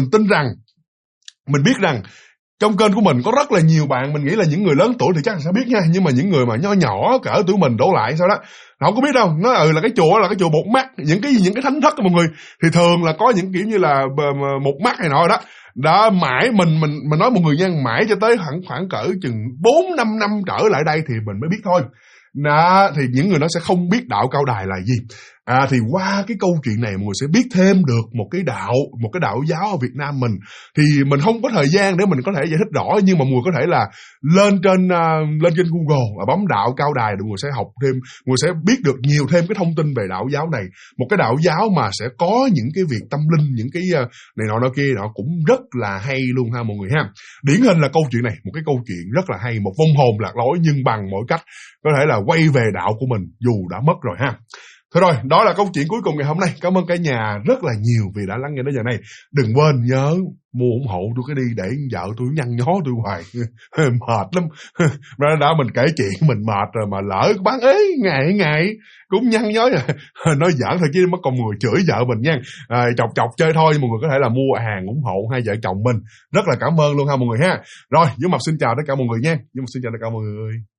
Mình biết rằng trong kênh của mình có rất là nhiều bạn, mình nghĩ là những người lớn tuổi thì chắc là sẽ biết nha, nhưng mà những người mà nhỏ cỡ tuổi mình đổ lại sao đó họ không có biết đâu. Nó là cái chùa một mắt, những cái thánh thất của mọi người thì thường là có những kiểu như là một mắt này nọ đó. Đó, mãi mình nói mọi người nha, mãi cho tới khoảng cỡ chừng 4-5 năm trở lại đây thì mình mới biết thôi. Đó, thì những người nó sẽ không biết đạo Cao Đài là gì. Thì qua cái câu chuyện này mọi người sẽ biết thêm được một cái đạo giáo ở Việt Nam mình. Thì mình không có thời gian để mình có thể giải thích rõ, nhưng mà mọi người có thể là lên trên Google và bấm đạo Cao Đài để mọi người sẽ học thêm, mọi người sẽ biết được nhiều thêm cái thông tin về đạo giáo này. Một cái đạo giáo mà sẽ có những cái việc tâm linh, những cái này nọ kia nọ cũng rất là hay luôn ha mọi người ha. Điển hình là câu chuyện này, một cái câu chuyện rất là hay, một vong hồn lạc lối nhưng bằng mọi cách có thể là quay về đạo của mình dù đã mất rồi ha. Thôi rồi, đó là câu chuyện cuối cùng ngày hôm nay. Cảm ơn cả nhà rất là nhiều vì đã lắng nghe đến giờ này. Đừng quên nhớ mua ủng hộ tôi cái đi, để vợ tôi nhăn nhó tôi hoài. Mệt lắm. Đã mình kể chuyện mình mệt rồi mà lỡ bán ế ngày cũng nhăn nhó rồi. Nói giỡn thôi chứ mất con người chửi vợ mình nha. Chọc chơi thôi, mọi người có thể là mua hàng ủng hộ hai vợ chồng mình. Rất là cảm ơn luôn ha mọi người ha. Rồi, Dũng Mập xin chào tất cả mọi người nha. Dũng Mập xin chào tất cả mọi người.